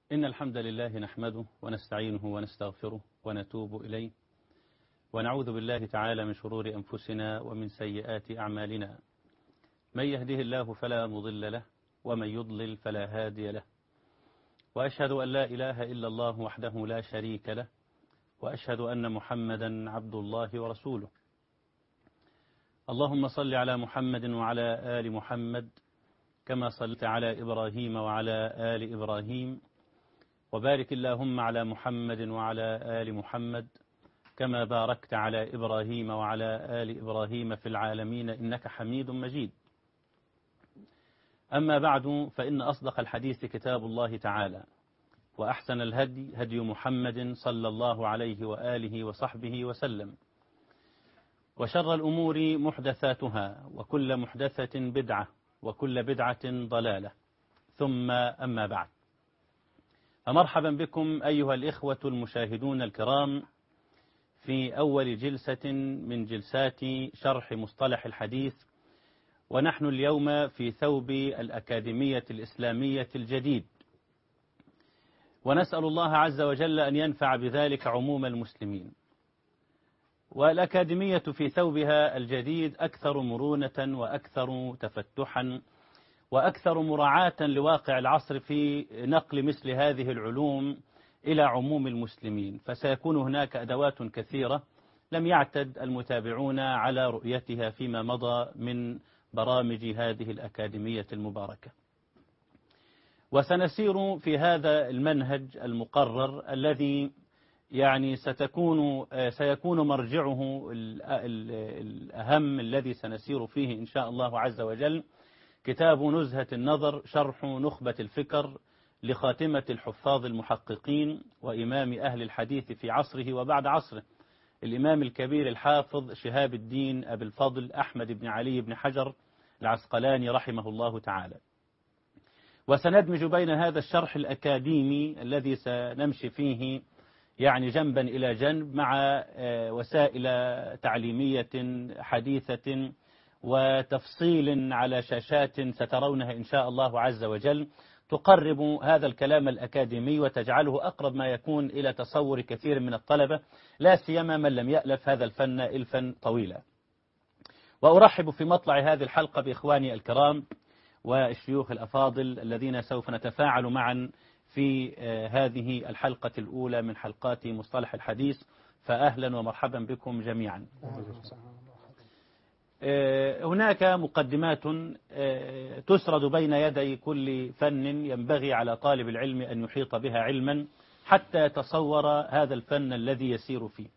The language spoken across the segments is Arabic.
إن الحمد لله نحمده ونستعينه ونستغفره ونتوب إليه ونعوذ بالله تعالى من شرور أنفسنا ومن سيئات أعمالنا. من يهده الله فلا مضل له ومن يضلل فلا هادي له، وأشهد أن لا إله إلا الله وحده لا شريك له، وأشهد أن محمدا عبد الله ورسوله. اللهم صل على محمد وعلى آل محمد كما صليت على إبراهيم وعلى آل إبراهيم، وبارك اللهم على محمد وعلى آل محمد كما باركت على إبراهيم وعلى آل إبراهيم في العالمين إنك حميد مجيد. أما بعد، فإن أصدق الحديث كتاب الله تعالى، وأحسن الهدي هدي محمد صلى الله عليه وآله وصحبه وسلم، وشر الأمور محدثاتها، وكل محدثة بدعة، وكل بدعة ضلالة، ثم أما بعد. فمرحبا بكم أيها الإخوة المشاهدون الكرام في أول جلسة من جلسات شرح مصطلح الحديث، ونحن اليوم في ثوب الأكاديمية الإسلامية الجديد، ونسأل الله عز وجل أن ينفع بذلك عموم المسلمين. والأكاديمية في ثوبها الجديد أكثر مرونة وأكثر تفتحا وأكثر مراعاة لواقع العصر في نقل مثل هذه العلوم إلى عموم المسلمين، فسيكون هناك أدوات كثيرة لم يعتد المتابعون على رؤيتها فيما مضى من برامج هذه الأكاديمية المباركة. وسنسير في هذا المنهج المقرر الذي سيكون مرجعه الأهم الذي سنسير فيه إن شاء الله عز وجل كتاب نزهة النظر شرح نخبة الفكر لخاتمة الحفاظ المحققين وإمام أهل الحديث في عصره وبعد عصره، الإمام الكبير الحافظ شهاب الدين أبي الفضل أحمد بن علي بن حجر العسقلاني رحمه الله تعالى. وسندمج بين هذا الشرح الأكاديمي الذي سنمشي فيه جنبا إلى جنب مع وسائل تعليمية حديثة وتفصيل على شاشات سترونها إن شاء الله عز وجل تقرب هذا الكلام الأكاديمي وتجعله أقرب ما يكون إلى تصور كثير من الطلبة، لا سيما من لم يألف هذا الفن إلفا طويلا. وأرحب في مطلع هذه الحلقة بإخواني الكرام والشيوخ الأفاضل الذين سوف نتفاعل معا في هذه الحلقة الأولى من حلقات مصطلح الحديث، فأهلا ومرحبا بكم جميعا. هناك مقدمات تسرد بين يدي كل فن ينبغي على طالب العلم أن يحيط بها علما حتى يتصور هذا الفن الذي يسير فيه.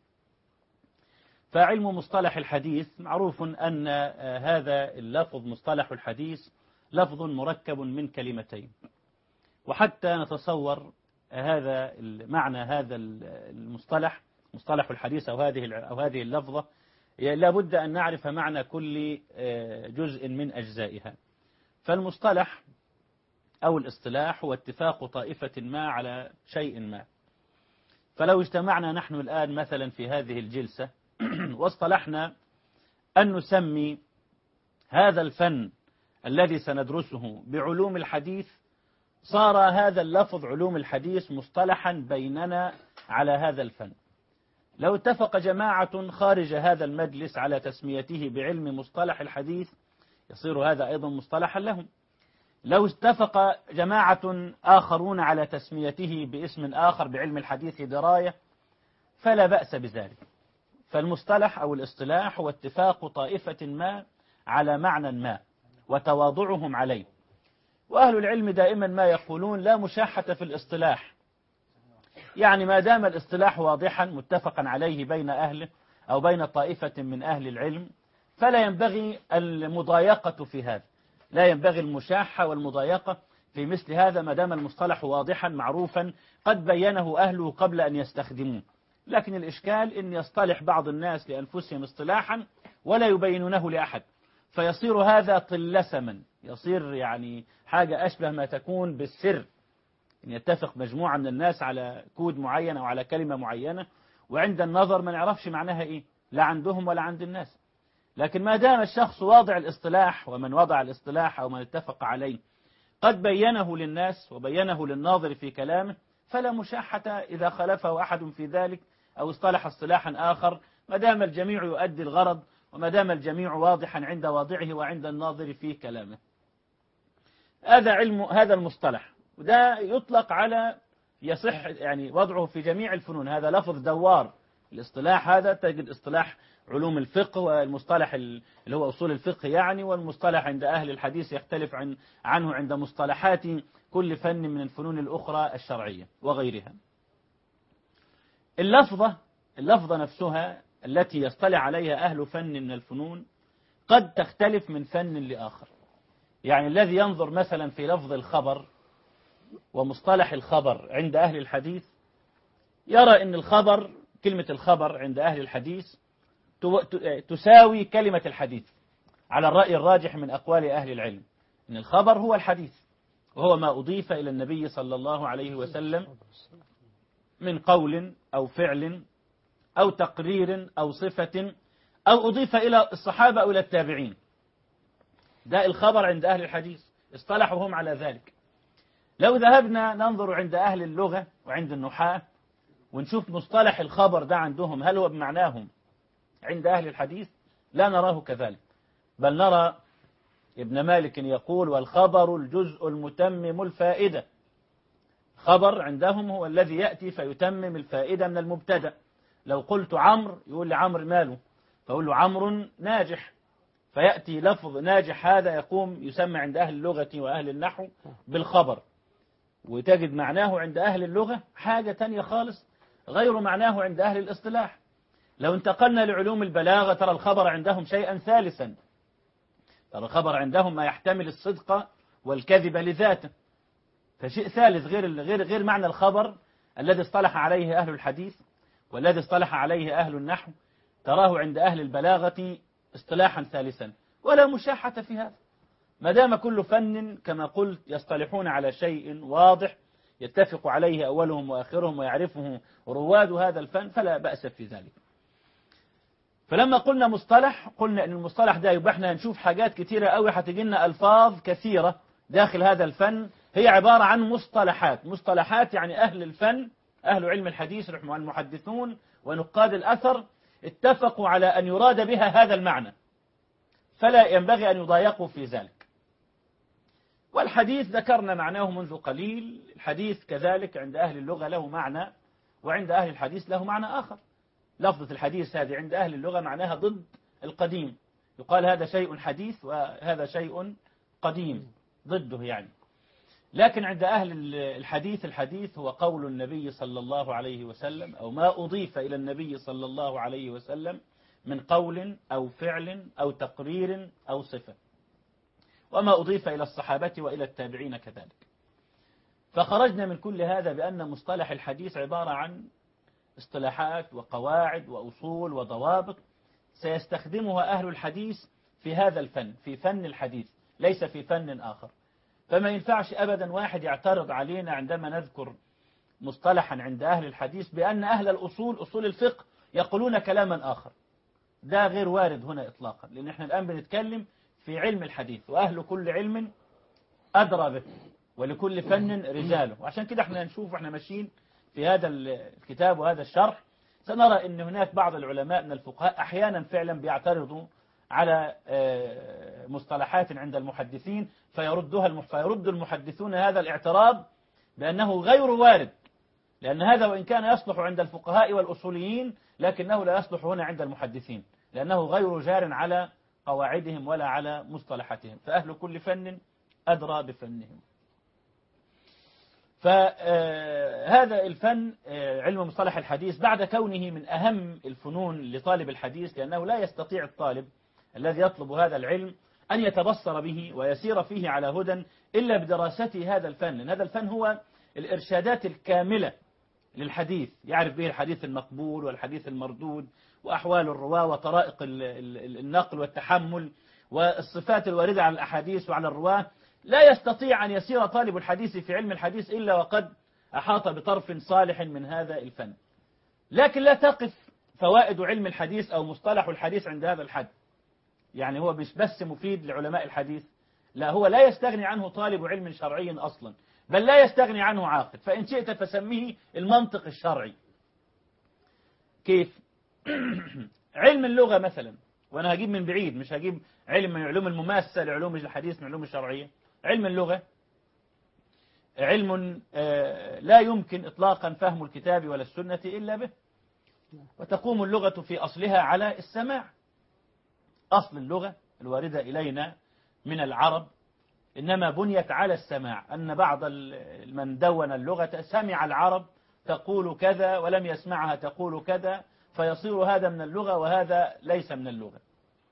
فعلم مصطلح الحديث معروف أن هذا اللفظ مصطلح الحديث لفظ مركب من كلمتين، وحتى نتصور هذا معنى هذا المصطلح مصطلح الحديث أو هذه اللفظة لابد أن نعرف معنى كل جزء من أجزائها. فالمصطلح أو الاصطلاح هو اتفاق طائفة ما على شيء ما. فلو اجتمعنا نحن الآن مثلا في هذه الجلسة واصطلحنا أن نسمي هذا الفن الذي سندرسه بعلوم الحديث، صار هذا اللفظ علوم الحديث مصطلحا بيننا على هذا الفن. لو اتفق جماعة خارج هذا المجلس على تسميته بعلم مصطلح الحديث يصير هذا أيضا مصطلحا لهم. لو اتفق جماعة آخرون على تسميته باسم آخر بعلم الحديث دراية فلا بأس بذلك. فالمصطلح أو الاصطلاح هو اتفاق طائفة ما على معنى ما وتواضعهم عليه. وأهل العلم دائما ما يقولون لا مشاحة في الاصطلاح، ما دام الاصطلاح واضحا متفقا عليه بين أهله أو بين طائفة من أهل العلم فلا ينبغي المضايقة في هذا، لا ينبغي المشاحة والمضايقة في مثل هذا ما دام المصطلح واضحا معروفا قد بينه أهله قبل أن يستخدموه. لكن الإشكال أن يصطلح بعض الناس لأنفسهم اصطلاحا ولا يبينونه لأحد، فيصير هذا طلسما، يصير حاجة أشبه ما تكون بالسر، أن يتفق مجموعة من الناس على كود معين أو على كلمة معينة وعند النظر ما نعرفش معناها إيه، لا عندهم ولا عند الناس. لكن ما دام الشخص واضع الاصطلاح ومن وضع الاصطلاح أو من اتفق عليه قد بينه للناس وبينه للناظر في كلامه، فلا مشاحة إذا خالفه أحد في ذلك أو اصطلح اصطلاحا آخر، ما دام الجميع يؤدي الغرض، وما دام الجميع واضحا عند واضعه وعند الناظر في كلامه. هذا علم هذا المصطلح، وده يطلق على يصح يعني وضعه في جميع الفنون. هذا لفظ دوار الاصطلاح، هذا تجد اصطلاح علوم الفقه والمصطلح اللي هو أصول الفقه يعني، والمصطلح عند أهل الحديث يختلف عنه عند مصطلحات كل فن من الفنون الأخرى الشرعية وغيرها. اللفظة نفسها التي يصطلح عليها أهل فن من الفنون قد تختلف من فن لآخر. يعني الذي ينظر مثلا في لفظ الخبر ومصطلح الخبر عند أهل الحديث يرى أن الخبر، كلمة الخبر عند أهل الحديث تساوي كلمة الحديث، على الرأي الراجح من أقوال أهل العلم، أن الخبر هو الحديث، وهو ما أضيف إلى النبي صلى الله عليه وسلم من قول أو فعل أو تقرير أو صفة، أو أضيف إلى الصحابة أو إلى التابعين. ده الخبر عند أهل الحديث، اصطلحوا هم على ذلك. لو ذهبنا ننظر عند أهل اللغة وعند النحاة ونشوف مصطلح الخبر ده عندهم هل هو بمعناهم عند أهل الحديث، لا نراه كذلك، بل نرى ابن مالك يقول: والخبر الجزء المتمم الفائدة. خبر عندهم هو الذي يأتي فيتمم الفائدة من المبتدأ. لو قلت عمرو يقول لي عمرو ماله، فأقول له عمرو ناجح، فيأتي لفظ ناجح هذا يقوم يسمى عند أهل اللغة وأهل النحو بالخبر، وتجد معناه عند أهل اللغة حاجة تانية خالص غير معناه عند أهل الاصطلاح. لو انتقلنا لعلوم البلاغة ترى الخبر عندهم شيئا ثالثا، ترى الخبر عندهم ما يحتمل الصدق والكذب لذاته، فشيء ثالث غير معنى الخبر الذي اصطلح عليه أهل الحديث والذي اصطلح عليه أهل النحو، تراه عند أهل البلاغة اصطلاحا ثالثا، ولا مشاحة في هذا، ما دام كل فن كما قلت يصطلحون على شيء واضح يتفق عليه أولهم وآخرهم ويعرفه رواد هذا الفن، فلا بأس في ذلك. فلما قلنا مصطلح، قلنا أن المصطلح ده يبقى احنا هنشوف حاجات كتيرة قوي، هتجي لنا ألفاظ كثيرة داخل هذا الفن هي عبارة عن مصطلحات يعني أهل الفن، أهل علم الحديث المحدثون ونقاد الأثر اتفقوا على أن يراد بها هذا المعنى، فلا ينبغي أن يضايقوا في ذلك. والحديث ذكرنا معناه منذ قليل، الحديث كذلك عند أهل اللغة له معنى وعند أهل الحديث له معنى آخر. لفظة الحديث هذه عند أهل اللغة معناها ضد القديم، يقال هذا شيء حديث وهذا شيء قديم ضده يعني. لكن عند أهل الحديث هو قول النبي صلى الله عليه وسلم أو ما أضيف إلى النبي صلى الله عليه وسلم من قول أو فعل أو تقرير أو صفة، وما أضيف إلى الصحابة وإلى التابعين كذلك. فخرجنا من كل هذا بأن مصطلح الحديث عبارة عن اصطلاحات وقواعد وأصول وضوابط سيستخدمها أهل الحديث في هذا الفن، في فن الحديث، ليس في فن آخر. فما ينفعش أبدا واحد يعترض علينا عندما نذكر مصطلحا عند أهل الحديث بأن أهل الأصول، أصول الفقه، يقولون كلاما آخر. ده غير وارد هنا إطلاقا، لأن احنا الآن بنتكلم في علم الحديث، وأهل كل علم أدرى به، ولكل فن رجاله. وعشان كده احنا نشوف واحنا ماشيين في هذا الكتاب وهذا الشرح سنرى أن هناك بعض العلماء من الفقهاء أحيانا فعلا بيعترضوا على مصطلحات عند المحدثين فيرد المحدثون هذا الاعتراض بأنه غير وارد، لأن هذا وإن كان يصلح عند الفقهاء والأصوليين لكنه لا يصلح هنا عند المحدثين، لأنه غير جار على قواعدهم ولا على مصطلحاتهم، فأهل كل فن أدرى بفنهم. فهذا الفن علم مصطلح الحديث بعد كونه من أهم الفنون لطالب الحديث، لأنه لا يستطيع الطالب الذي يطلب هذا العلم أن يتبصر به ويسير فيه على هدى إلا بدراسته هذا الفن، لأن هذا الفن هو الإرشادات الكاملة للحديث، يعرف به الحديث المقبول والحديث المردود وأحوال الرواة وطرائق النقل والتحمل والصفات الواردة على الأحاديث وعلى الرواة. لا يستطيع أن يسير طالب الحديث في علم الحديث إلا وقد أحاط بطرف صالح من هذا الفن. لكن لا تقف فوائد علم الحديث أو مصطلح الحديث عند هذا الحد، يعني هو مش بس مفيد لعلماء الحديث، لا، هو لا يستغني عنه طالب علم شرعي أصلا، بل لا يستغني عنه عاقل، فإن شئت فسميه المنطق الشرعي. كيف؟ علم اللغة مثلا، وأنا هجيب من بعيد، مش هجيب علم من علوم المماسة لعلوم الحديث من علوم الشرعية. علم اللغة علم لا يمكن إطلاقا فهم الكتاب ولا السنة إلا به، وتقوم اللغة في أصلها على السماع. أصل اللغة الواردة إلينا من العرب إنما بنيت على السماع، أن بعض من دون اللغة سمع العرب تقول كذا ولم يسمعها تقول كذا، فيصير هذا من اللغة وهذا ليس من اللغة.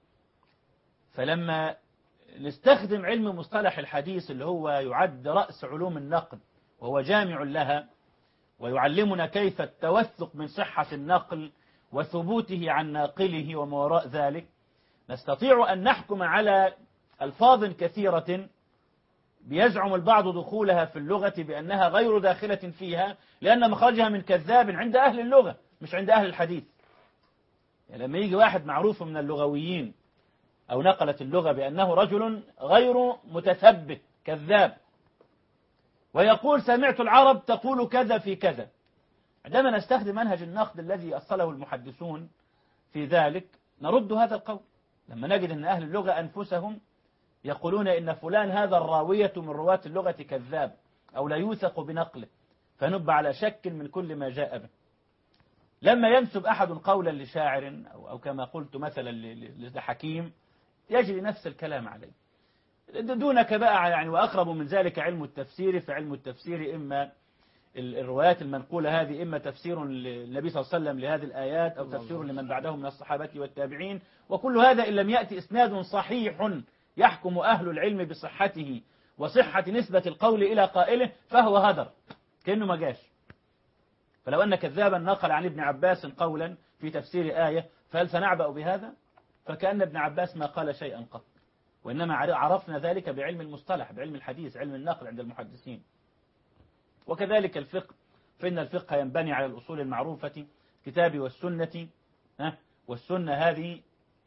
فلما نستخدم علم مصطلح الحديث اللي هو يعد رأس علوم النقل وهو جامع لها، ويعلمنا كيف التوثق من صحة النقل وثبوته عن ناقله وما وراء ذلك، نستطيع أن نحكم على ألفاظ كثيرة بيزعم البعض دخولها في اللغة بأنها غير داخلة فيها، لأن مخرجها من كذاب عند أهل اللغة مش عند أهل الحديث. يعني لما يجي واحد معروف من اللغويين أو نقلت اللغة بأنه رجل غير متثبت كذاب، ويقول سمعت العرب تقول كذا في كذا، عندما نستخدم منهج النقد الذي أصله المحدثون في ذلك نرد هذا القول. لما نجد أن أهل اللغة أنفسهم يقولون إن فلان هذا الراوية من رواة اللغة كذاب أو لا يوثق بنقله، فنبع على شك من كل ما جاء به. لما ينسب أحد قولا لشاعر أو كما قلت مثلا لحكيم يجري نفس الكلام عليه. دونك بقى يعني، وأقرب من ذلك علم التفسير، فعلم التفسير إما الروايات المنقولة هذه إما تفسير للنبي صلى الله عليه وسلم لهذه الآيات أو تفسير لمن بعدهم من الصحابة والتابعين، وكل هذا إن لم يأتي إسناد صحيح يحكم أهل العلم بصحته وصحة نسبة القول إلى قائله فهو هدر كأنه ما جاش. فلو أن كذابا نقل عن ابن عباس قولا في تفسير آية فهل سنعبأ بهذا؟ فكأن ابن عباس ما قال شيئا قط، وإنما عرفنا ذلك بعلم المصطلح، بعلم الحديث، علم النقل عند المحدثين. وكذلك الفقه، فإن الفقه ينبني على الأصول المعروفة الكتاب والسنة. والسنة هذه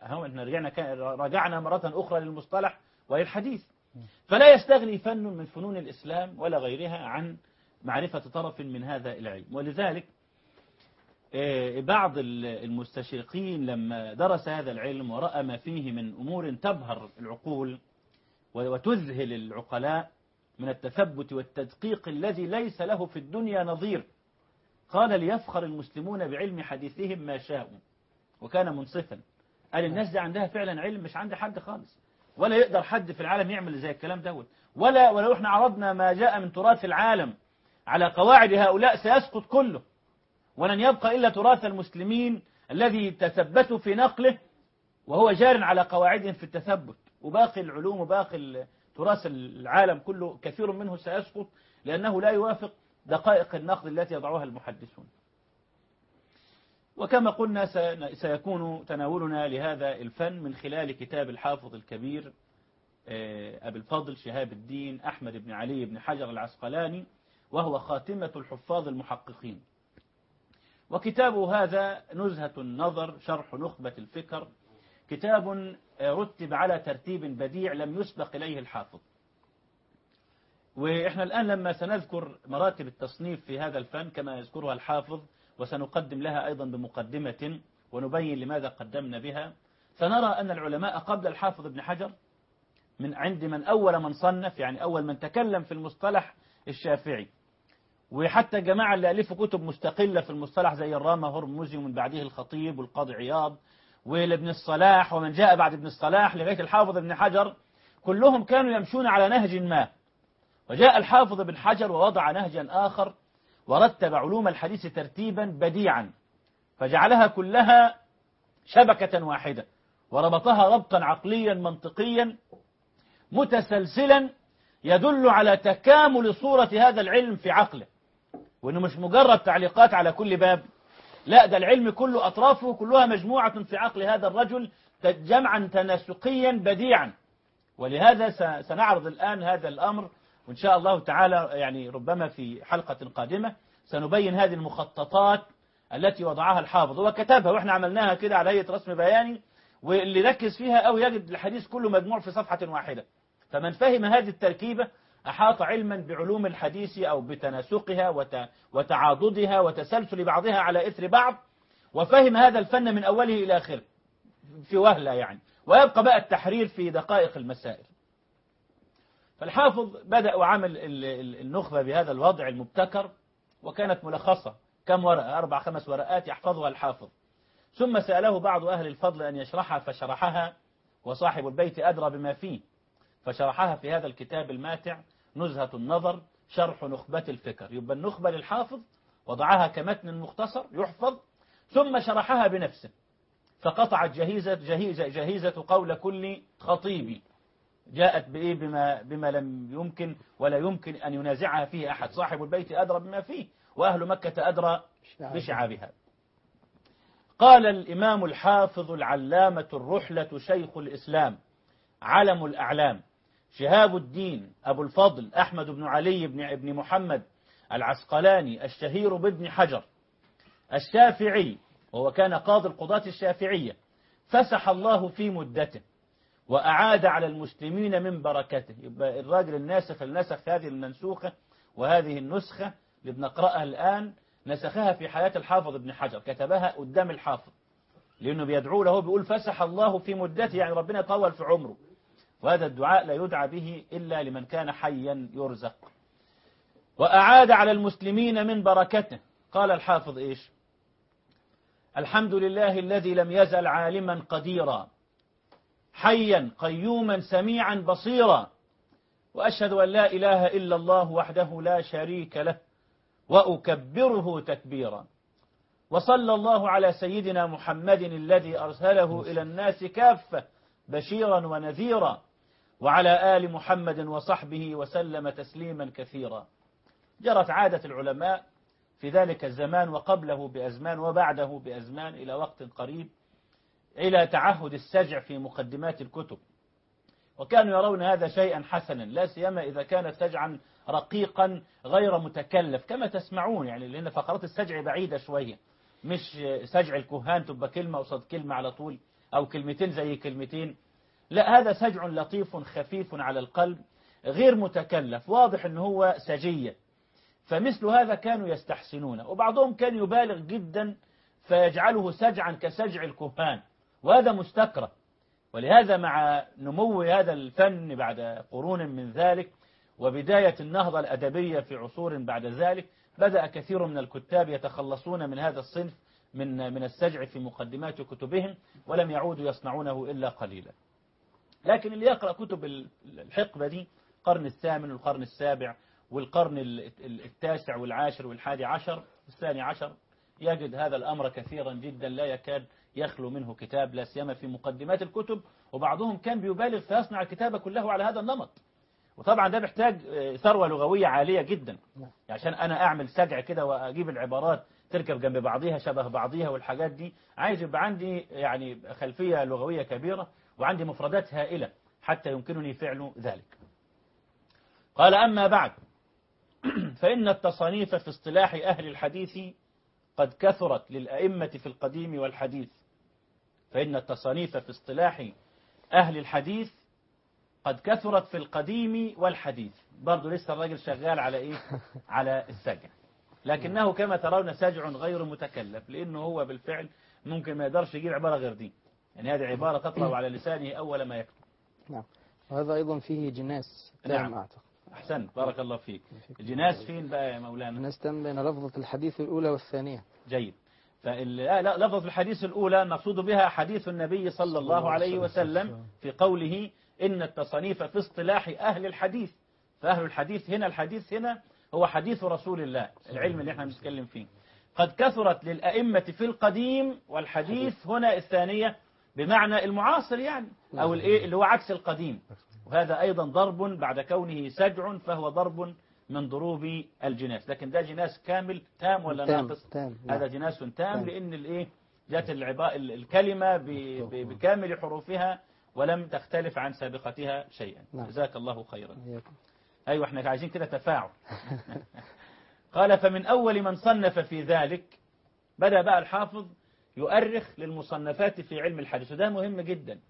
رجعنا مرة أخرى للمصطلح وهي الحديث. فلا يستغني فن من فنون الإسلام ولا غيرها عن معرفة طرف من هذا العلم. ولذلك بعض المستشرقين لما درس هذا العلم ورأى ما فيه من أمور تبهر العقول وتذهل العقلاء من التثبت والتدقيق الذي ليس له في الدنيا نظير، قال ليفخر المسلمون بعلم حديثهم ما شاءوا، وكان منصفا. قال الناس دي عندها فعلا علم مش عند حد خالص، ولا يقدر حد في العالم يعمل زي الكلام دوت، ولو احنا عرضنا ما جاء من تراث العالم على قواعد هؤلاء سيسقط كله، ولن يبقى إلا تراث المسلمين الذي تثبتوا في نقله وهو جار على قواعدهم في التثبت، وباقي العلوم وباقي تراث العالم كله كثير منه سيسقط لأنه لا يوافق دقائق النقد التي يضعوها المحدثون. وكما قلنا سيكون تناولنا لهذا الفن من خلال كتاب الحافظ الكبير أبي الفضل شهاب الدين أحمد بن علي بن حجر العسقلاني، وهو خاتمة الحفاظ المحققين. وكتابه هذا نزهة النظر شرح نخبة الفكر، كتاب رتب على ترتيب بديع لم يسبق إليه الحافظ. وإحنا الآن لما سنذكر مراتب التصنيف في هذا الفن كما يذكرها الحافظ، وسنقدم لها أيضا بمقدمة ونبين لماذا قدمنا بها، سنرى أن العلماء قبل الحافظ ابن حجر من أول من صنف، يعني أول من تكلم في المصطلح الشافعي، وحتى جماعة اللي ألفوا كتب مستقلة في المصطلح زي الرامة هرمزي ومن بعده الخطيب والقاضي عياض وابن الصلاح ومن جاء بعد ابن الصلاح لغاية الحافظ ابن حجر، كلهم كانوا يمشون على نهج ما. وجاء الحافظ ابن حجر ووضع نهجا آخر ورتب علوم الحديث ترتيبا بديعا، فجعلها كلها شبكة واحدة وربطها ربطا عقليا منطقيا متسلسلا يدل على تكامل صورة هذا العلم في عقله، وإنه مش مجرد تعليقات على كل باب، لا ده العلم كله أطرافه كلها مجموعة في عقل هذا الرجل جمعا تناسقيا بديعا. ولهذا سنعرض الآن هذا الأمر، وإن شاء الله تعالى يعني ربما في حلقة قادمة سنبين هذه المخططات التي وضعها الحافظ وكتبها، وإحنا عملناها كده على هيئة رسم بياني، واللي ركز فيها أو يجد الحديث كله مجموع في صفحة واحدة، فمن فهم هذه التركيبة أحاط علما بعلوم الحديث أو بتناسقها وتعاضدها وتسلسل بعضها على إثر بعض، وفهم هذا الفن من أوله إلى آخره في وهلة يعني، ويبقى بقى التحرير في دقائق المسائل. فالحافظ بدأ وعمل النخبة بهذا الوضع المبتكر، وكانت ملخصة كم ورقة، 4-5 ورقات يحفظها الحافظ. ثم سأله بعض أهل الفضل أن يشرحها فشرحها، وصاحب البيت أدرى بما فيه، فشرحها في هذا الكتاب الماتع نزهة النظر شرح نخبة الفكر. يبقى النخبة للحافظ وضعها كمتن مختصر يحفظ، ثم شرحها بنفسه، فقطعت جهيزة قول كل خطيب، جاءت بإيه بما لم يمكن ولا يمكن أن ينازعها فيه أحد. صاحب البيت أدرى بما فيه، وأهل مكة أدرى بشعابها. قال الإمام الحافظ العلامة الرحلة شيخ الإسلام علم الأعلام شهاب الدين أبو الفضل أحمد بن علي بن محمد العسقلاني الشهير بابن حجر الشافعي، وهو كان قاضي القضاة الشافعية، فسح الله في مدته وأعاد على المسلمين من بركته. يبقى الراجل الناسخ اللي نسخ هذه المنسوخة وهذه النسخة اللي بنقرأها الآن نسخها في حياة الحافظ ابن حجر، كتبها قدام الحافظ، لأنه بيدعو له بيقول فسح الله في مدته، يعني ربنا طول في عمره، وهذا الدعاء لا يدعى به إلا لمن كان حيا يرزق. وأعاد على المسلمين من بركته. قال الحافظ إيش؟ الحمد لله الذي لم يزل عالما قديرا حيا قيوما سميعا بصيرا، وأشهد أن لا إله إلا الله وحده لا شريك له وأكبره تكبيرا، وصلى الله على سيدنا محمد الذي أرسله إلى الناس كافة بشيرا ونذيرا، وعلى آل محمد وصحبه وسلم تسليما كثيرا. جرت عادة العلماء في ذلك الزمان وقبله بأزمان وبعده بأزمان إلى وقت قريب إلى تعهد السجع في مقدمات الكتب، وكانوا يرون هذا شيئا حسنا، لا سيما إذا كان سجعا رقيقا غير متكلف كما تسمعون، يعني لأن فقرات السجع بعيدة شوية، مش سجع الكهان تبقى كلمة قصاد كلمة على طول أو كلمتين زي كلمتين، لا، هذا سجع لطيف خفيف على القلب غير متكلف، واضح أنه هو سجية. فمثل هذا كانوا يستحسنونه، وبعضهم كان يبالغ جدا فيجعله سجعا كسجع الكهان، وهذا مستكره. ولهذا مع نمو هذا الفن بعد قرون من ذلك وبداية النهضة الأدبية في عصور بعد ذلك، بدأ كثير من الكتاب يتخلصون من هذا الصنف من السجع في مقدمات كتبهم، ولم يعودوا يصنعونه إلا قليلا. لكن اللي يقرأ كتب الحقبة دي القرن الثامن والقرن السابع والقرن التاسع والعاشر والحادي عشر والثاني عشر يجد هذا الأمر كثيرا جدا، لا يكاد يخلو منه كتاب، لا سيما في مقدمات الكتب، وبعضهم كان بيبالغ فيصنع الكتاب كله على هذا النمط. وطبعا ده بيحتاج ثروة لغوية عالية جدا، عشان أنا أعمل سجع كده وأجيب العبارات تركب جنب بعضيها شبه بعضيها والحاجات دي، عايز يبقى عندي يعني خلفية لغوية كبيرة وعندي مفردات هائلة حتى يمكنني فعل ذلك. قال أما بعد فإن التصانيف في اصطلاح أهل الحديث قد كثرت للأئمة في القديم والحديث. فإن التصانيف في اصطلاح أهل الحديث قد كثرت في القديم والحديث. برضو لسه الراجل شغال على إيه؟ على السجع، لكنه كما ترون سجع غير متكلف، لأنه هو بالفعل ممكن ما يقدرش يجيب عبارة غير دي، يعني هذه عبارة تطلع على لسانه أول ما يكتب. نعم. وهذا أيضا فيه جناس تام. نعم. أعتقد. أحسنت، بارك الله فيك. الجناس فين بقى يا مولانا؟ الجناس تام بين لفظة الحديث الأولى والثانية. جيد. لا، لفظ الحديث الأولى مقصود بها حديث النبي صلى الله عليه وسلم في قوله إن التصانيف في اصطلاح أهل الحديث. فأهل الحديث هنا، الحديث هنا هو حديث رسول الله، العلم اللي احنا بنتكلم فيه. قد كثرت للأئمة في القديم، والحديث هنا الثانية بمعنى المعاصر يعني، أو الإيه اللي هو عكس القديم. وهذا أيضا ضرب بعد كونه سجع، فهو ضرب من ضروب الجناس. لكن ده جناس كامل تام ولا ناقص؟ تام. هذا جناس تام، لأن الإيه جاءت الكلمة بكامل حروفها ولم تختلف عن سابقتها شيئا. جزاك الله خيرا. أيوة، احنا عايزين كده تفاعل. قال فمن أول من صنف في ذلك، بدأ بقى الحافظ يؤرخ للمصنفات في علم الحديث، وده مهم جدا،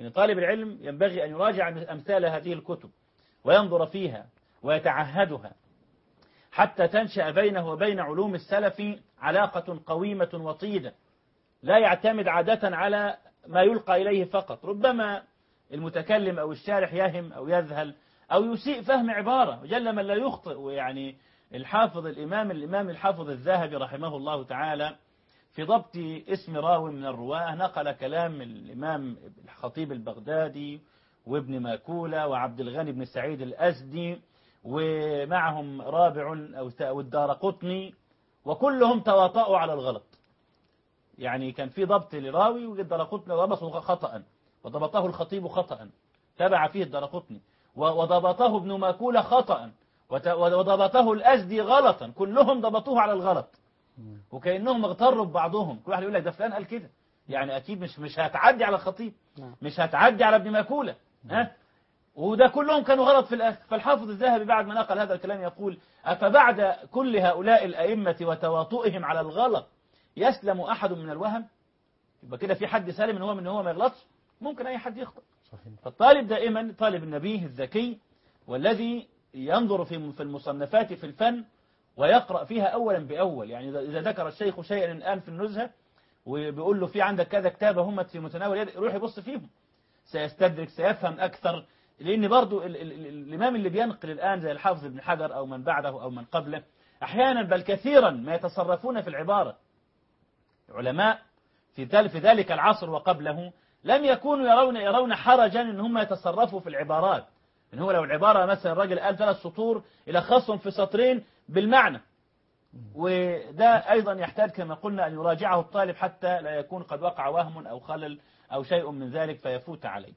إن طالب العلم ينبغي أن يراجع أمثال هذه الكتب وينظر فيها ويتعهدها حتى تنشأ بينه وبين علوم السلف علاقة قويمة وطيدة، لا يعتمد عادة على ما يلقى إليه فقط. ربما المتكلم أو الشارح يهم أو يذهل أو يسيء فهم عبارة، وجل من لا يخطئ. ويعني الحافظ الإمام الحافظ الذهبي رحمه الله تعالى في ضبط اسم راوي من الرواه نقل كلام الإمام الخطيب البغدادي وابن ماكولة وعبد الغني بن سعيد الأزدي ومعهم رابع أو الدارقطني، وكلهم تواطؤوا على الغلط. يعني كان في ضبط لراوي والدارقطني ضبطه خطأ، وضبطه الخطيب خطأ تبع فيه الدارقطني، وضبطه ابن ماكولة خطأ، وضبطه الأزدي غلطا، كلهم ضبطوه على الغلط. وكأنهم اغتروا ببعضهم، كل واحد يقول لك ده فلان قال كده، يعني أكيد مش هتعدي على الخطيب، مش هتعدي على ابن ماكولة، وده كلهم كانوا غلط في الآخر. فالحافظ الذهبي بعد ما نقل هذا الكلام يقول: أفبعد كل هؤلاء الأئمة وتواطؤهم على الغلط يسلم أحد من الوهم؟ يبقى كده في حد سالم من هو ما يغلطش؟ ممكن أي حد يخطئ. فالطالب دائما طالب النبيه الذكي، والذي ينظر في المصنفات في الفن ويقرأ فيها أولا بأول. يعني إذا ذكر الشيخ شيئا الآن في النزهة وبيقول له في عندك كذا كتابة هم في متناول يد، يروح يبص فيهم، سيستدرك، سيفهم أكثر. لأن برضو الإمام اللي بينقل الآن زي الحافظ ابن حجر أو من بعده أو من قبله أحيانا بل كثيرا ما يتصرفون في العبارة. علماء في ذلك العصر وقبله لم يكونوا يرون حرجا ان هم يتصرفوا في العبارات. ان هو لو العبارة مثلا الراجل قال 3 سطور يلخصهم في سطرين بالمعنى. وده أيضا يحتاج كما قلنا أن يراجعه الطالب حتى لا يكون قد وقع وهم أو خلل أو شيء من ذلك فيفوت عليه.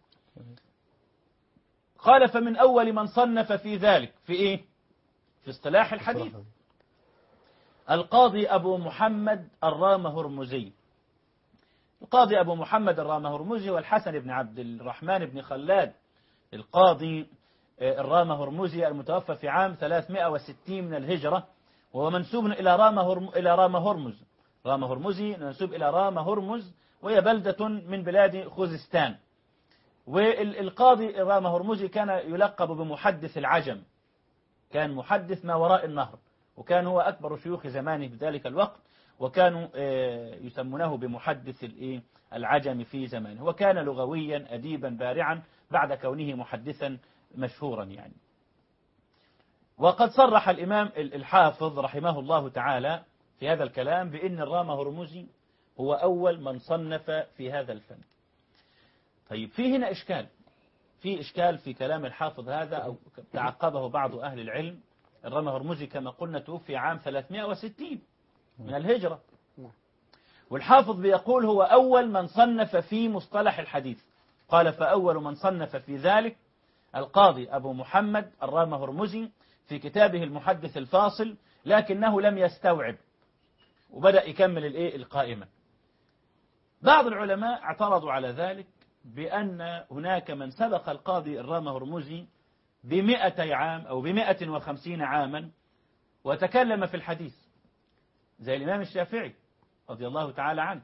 قال: فمن أول من صنف في ذلك في إيه؟ في اصطلاح الحديث القاضي أبو محمد الرامهرمزي. القاضي أبو محمد الرامهرمزي والحسن بن عبد الرحمن بن خلاد القاضي الرامهرمزي المتوفى في عام 360 من الهجرة، وهو منسوب إلى رامهرمز. رامهرمزي منسوب إلى رامهرمز، وهي بلدة من بلاد خوزستان. والقاضي الرامهرمزي كان يلقب بمحدث العجم، كان محدث ما وراء النهر، وكان هو أكبر شيوخ زمانه في ذلك الوقت، وكانوا يسمونه بمحدث العجم في زمانه. وكان لغويا أديبا بارعا بعد كونه محدثا مشهورا يعني. وقد صرح الإمام الحافظ رحمه الله تعالى في هذا الكلام بأن الرامهرمزي هو أول من صنف في هذا الفن. طيب في هنا إشكال في كلام الحافظ هذا، أو تعقبه بعض أهل العلم. الرامهرمزي كما قلنا توفي عام 360 من الهجرة، والحافظ بيقول هو أول من صنف في مصطلح الحديث. قال: فأول من صنف في ذلك القاضي أبو محمد الرامهرمزي في كتابه المحدث الفاصل، لكنه لم يستوعب، وبدأ يكمل القائمة. بعض العلماء اعترضوا على ذلك بأن هناك من سبق القاضي الرامهرمزي ب200 عام أو ب150 عاما وتكلم في الحديث، زي الإمام الشافعي رضي الله تعالى عنه.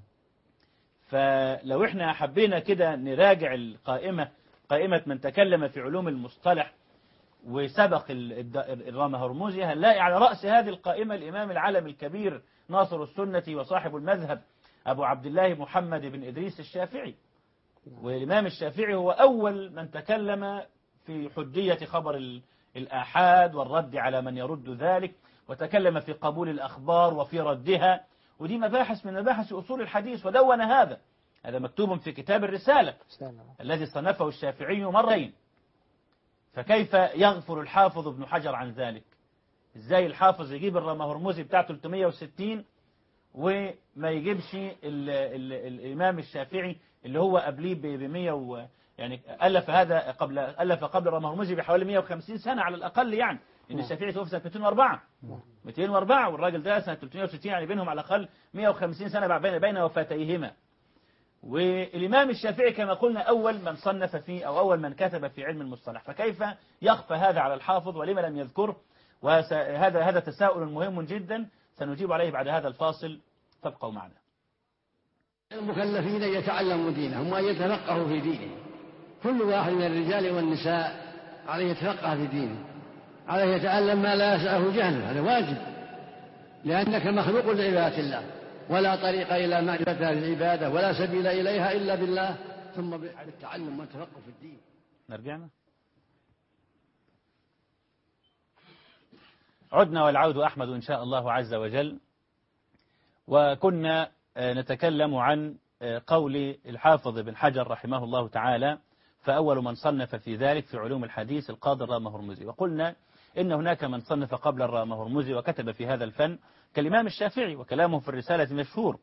فلو احنا حبينا كده نراجع قائمة من تكلم في علوم المصطلح وسبق الرامهرمزي، هنلاقي على رأس هذه القائمة الإمام العالم الكبير ناصر السنة وصاحب المذهب أبو عبد الله محمد بن إدريس الشافعي. والإمام الشافعي هو أول من تكلم في حجية خبر الآحاد والرد على من يرد ذلك، وتكلم في قبول الأخبار وفي ردها، ودي مباحث من مباحث أصول الحديث، ودون هذا مكتوب في كتاب الرسالة الذي صنفه الشافعي مرين. فكيف يغفر الحافظ ابن حجر عن ذلك؟ ازاي الحافظ يجيب الرامهرمزي بتاع 360 وما يجيبش الإمام الشافعي اللي هو قبليه ب100 يعني ألف قبل الرامهرمزي بحوالي 150 سنة على الأقل، يعني إن الشافعي توفي سنة 204 والراجل ده سنة 360، يعني بينهم على الأقل 150 سنة بين وفاتيهما. والإمام الشافعي كما قلنا أول من صنف فيه أو أول من كتب في علم المصطلح، فكيف يخفى هذا على الحافظ ولما لم يذكره؟ وهذا تساؤل مهم جدا سنجيب عليه بعد هذا الفاصل، فابقوا معنا. المكلفين يتعلموا دينهم وأن يتفقهوا في دينه. كل واحد من الرجال والنساء عليه يتفقه في دينه، عليه يتعلم ما لا يسعه جهله، هذا واجب، لأنك مخلوق لعبادة الله، ولا طريق إلى معرفة العبادة ولا سبيل إليها إلا بالله، ثم بالتعلم والتفقه في الدين. نرجعنا عدنا والعود أحمد إن شاء الله عز وجل. وكنا نتكلم عن قول الحافظ ابن حجر رحمه الله تعالى: فأول من صنف في ذلك في علوم الحديث القاضي الرامهرمزي. وقلنا إن هناك من صنف قبل الرامهرمزي وكتب في هذا الفن كالإمام الشافعي، وكلامه في الرسالة مشهور.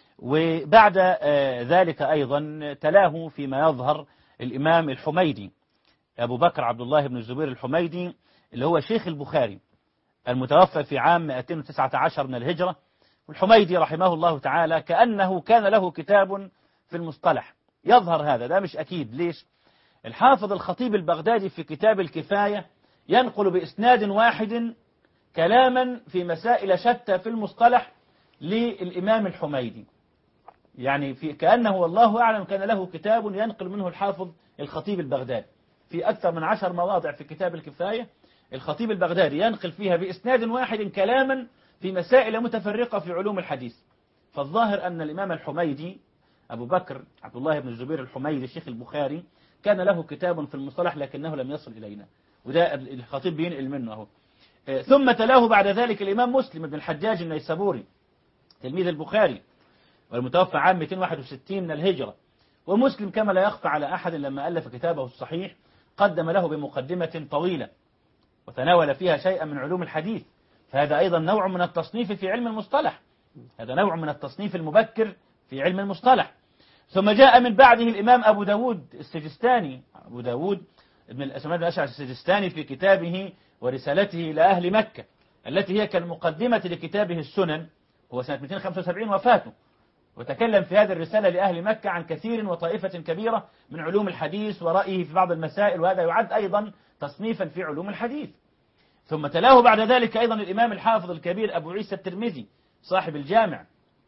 وبعد ذلك أيضا تلاه فيما يظهر الإمام الحميدي أبو بكر عبد الله بن الزبير الحميدي، اللي هو شيخ البخاري، المتوفى في عام 219 من الهجرة. والحميدي رحمه الله تعالى كأنه كان له كتاب في المصطلح، يظهر هذا، ده مش أكيد. ليش؟ الحافظ الخطيب البغدادي في كتاب الكفاية ينقل بإسناد واحد كلاما في مسائل شتى في المصطلح للإمام الحميدي، يعني كأنه والله أعلم كان له كتاب ينقل منه الحافظ الخطيب البغدادي في أكثر من 10 مواضع في كتاب الكفاية. الخطيب البغدادي ينقل فيها بإسناد واحد كلاما في مسائل متفرقة في علوم الحديث. فالظاهر أن الإمام الحميدي أبو بكر عبد الله بن الزبير الحميدي شيخ البخاري كان له كتاب في المصطلح لكنه لم يصل إلينا، وده الخطيب بينقل منه أهو. ثم تلاه بعد ذلك الإمام مسلم بن الحجاج النيسابوري تلميذ البخاري، والمتوفى عام 261 من الهجرة. ومسلم كما لا يخفى على أحد لما ألف كتابه الصحيح قدم له بمقدمة طويلة وتناول فيها شيئا من علوم الحديث، فهذا أيضا نوع من التصنيف في علم المصطلح، هذا نوع من التصنيف المبكر في علم المصطلح. ثم جاء من بعده الإمام أبو داود السجستاني، أبو داود ابن الأسماء الأشعري السجستاني في كتابه ورسالته إلى أهل مكة التي هي كالمقدمة لكتابه السنن، هو سنة 275 وفاته، وتكلم في هذه الرسالة لأهل مكة عن كثير وطائفة كبيرة من علوم الحديث ورأيه في بعض المسائل، وهذا يعد أيضا تصنيفا في علوم الحديث. ثم تلاه بعد ذلك أيضا الإمام الحافظ الكبير أبو عيسى الترمذي صاحب الجامع،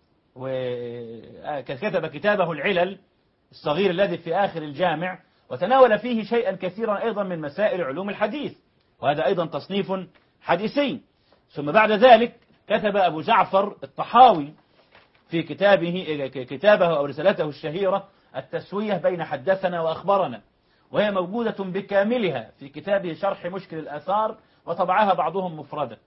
وكتب كتابه العلل الصغير الذي في آخر الجامع، وتناول فيه شيئا كثيرا أيضا من مسائل علوم الحديث، وهذا أيضا تصنيف حديثي. ثم بعد ذلك كتب أبو جعفر الطحاوي في كتابه أو رسالته الشهيرة التسوية بين حدثنا وأخبرنا، وهي موجودة بكاملها في كتابه شرح مشكل الآثار، وطبعها بعضهم مفردة.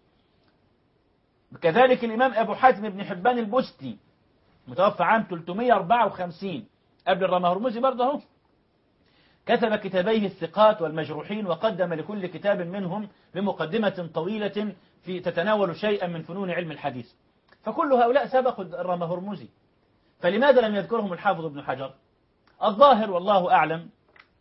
كذلك الإمام أبو حاتم بن حبان البستي متوفى عام 354 قبل الرامهرمزي برضه، كتب كتابيه الثقات والمجروحين، وقدم لكل كتاب منهم بمقدمة طويلة تتناول شيئا من فنون علم الحديث. فكل هؤلاء سبقوا الرامهرمزي، فلماذا لم يذكرهم الحافظ ابن حجر؟ الظاهر والله أعلم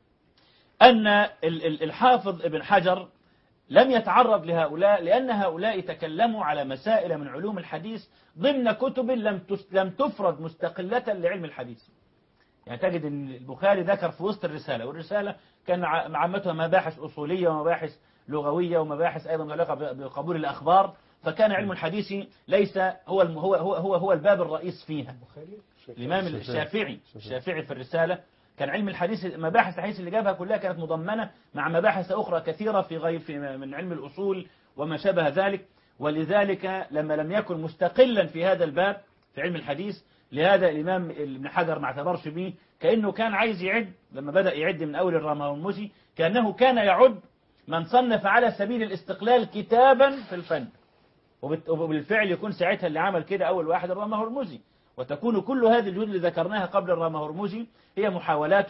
أن الحافظ ابن حجر لم يتعرض لهؤلاء، لأن هؤلاء تكلموا على مسائل من علوم الحديث ضمن كتب لم تفرد مستقلة لعلم الحديث. يعني تجد أن البخاري ذكر في وسط الرسالة، والرسالة كان عامتها مباحث أصولية ومباحث لغوية ومباحث أيضا متعلقة بقبول الأخبار، فكان علم الحديث ليس هو الباب الرئيس فيها. الإمام الشافعي في الرسالة كان علم الحديث مباحث الحديث اللي جابها كلها كانت مضمنة مع مباحث أخرى كثيرة من علم الأصول وما شابه ذلك، ولذلك لما لم يكن مستقلا في هذا الباب في علم الحديث، لهذا الإمام ابن حجر ما اعتبرش به، كأنه كان عايز يعد لما بدأ يعد من أول الرامهرمزي، كأنه كان يعد من صنف على سبيل الاستقلال كتابا في الفن، وبالفعل يكون ساعتها اللي عمل كده أول واحد الرامهرمزي، وتكون كل هذه الجهود اللي ذكرناها قبل الرامهرمزي هي محاولات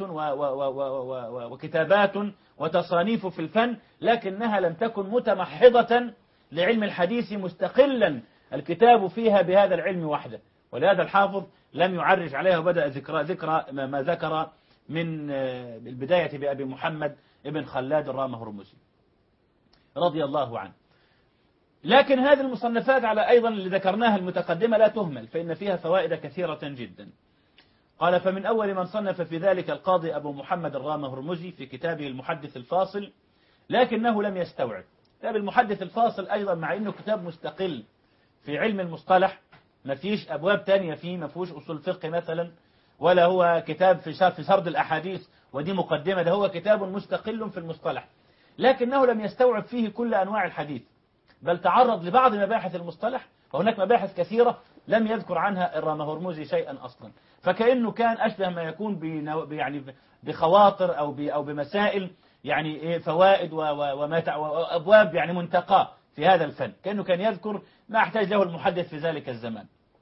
وكتابات وتصانيف في الفن، لكنها لم تكن متمحضة لعلم الحديث مستقلا الكتاب فيها بهذا العلم وحده. ولهذا الحافظ لم يعرج عليها، وبدأ ذكر ما ذكر من البداية بأبي محمد ابن خلاد الرامهرمزي رضي الله عنه. لكن هذه المصنفات على أيضا اللي ذكرناها المتقدمة لا تهمل، فإن فيها فوائد كثيرة جدا. قال: فمن أول من صنف في ذلك القاضي أبو محمد الرامهرمزي في كتابه المحدث الفاصل، لكنه لم يستوعب. كتاب المحدث الفاصل أيضا مع أنه كتاب مستقل في علم المصطلح، ما فيش أبواب تانية فيه، ما فيهوش أصول فقه مثلا، ولا هو كتاب في سرد الأحاديث ودي مقدمة، ده هو كتاب مستقل في المصطلح، لكنه لم يستوعب فيه كل أنواع الحديث، بل تعرض لبعض مباحث المصطلح، وهناك مباحث كثيرة لم يذكر عنها الرامهرمزي شيئا أصلا، فكأنه كان أشبه ما يكون يعني بخواطر أو بمسائل يعني فوائد وأبواب يعني منتقاه في هذا الفن، كأنه كان يذكر ما احتاج له المحدث في ذلك الزمان.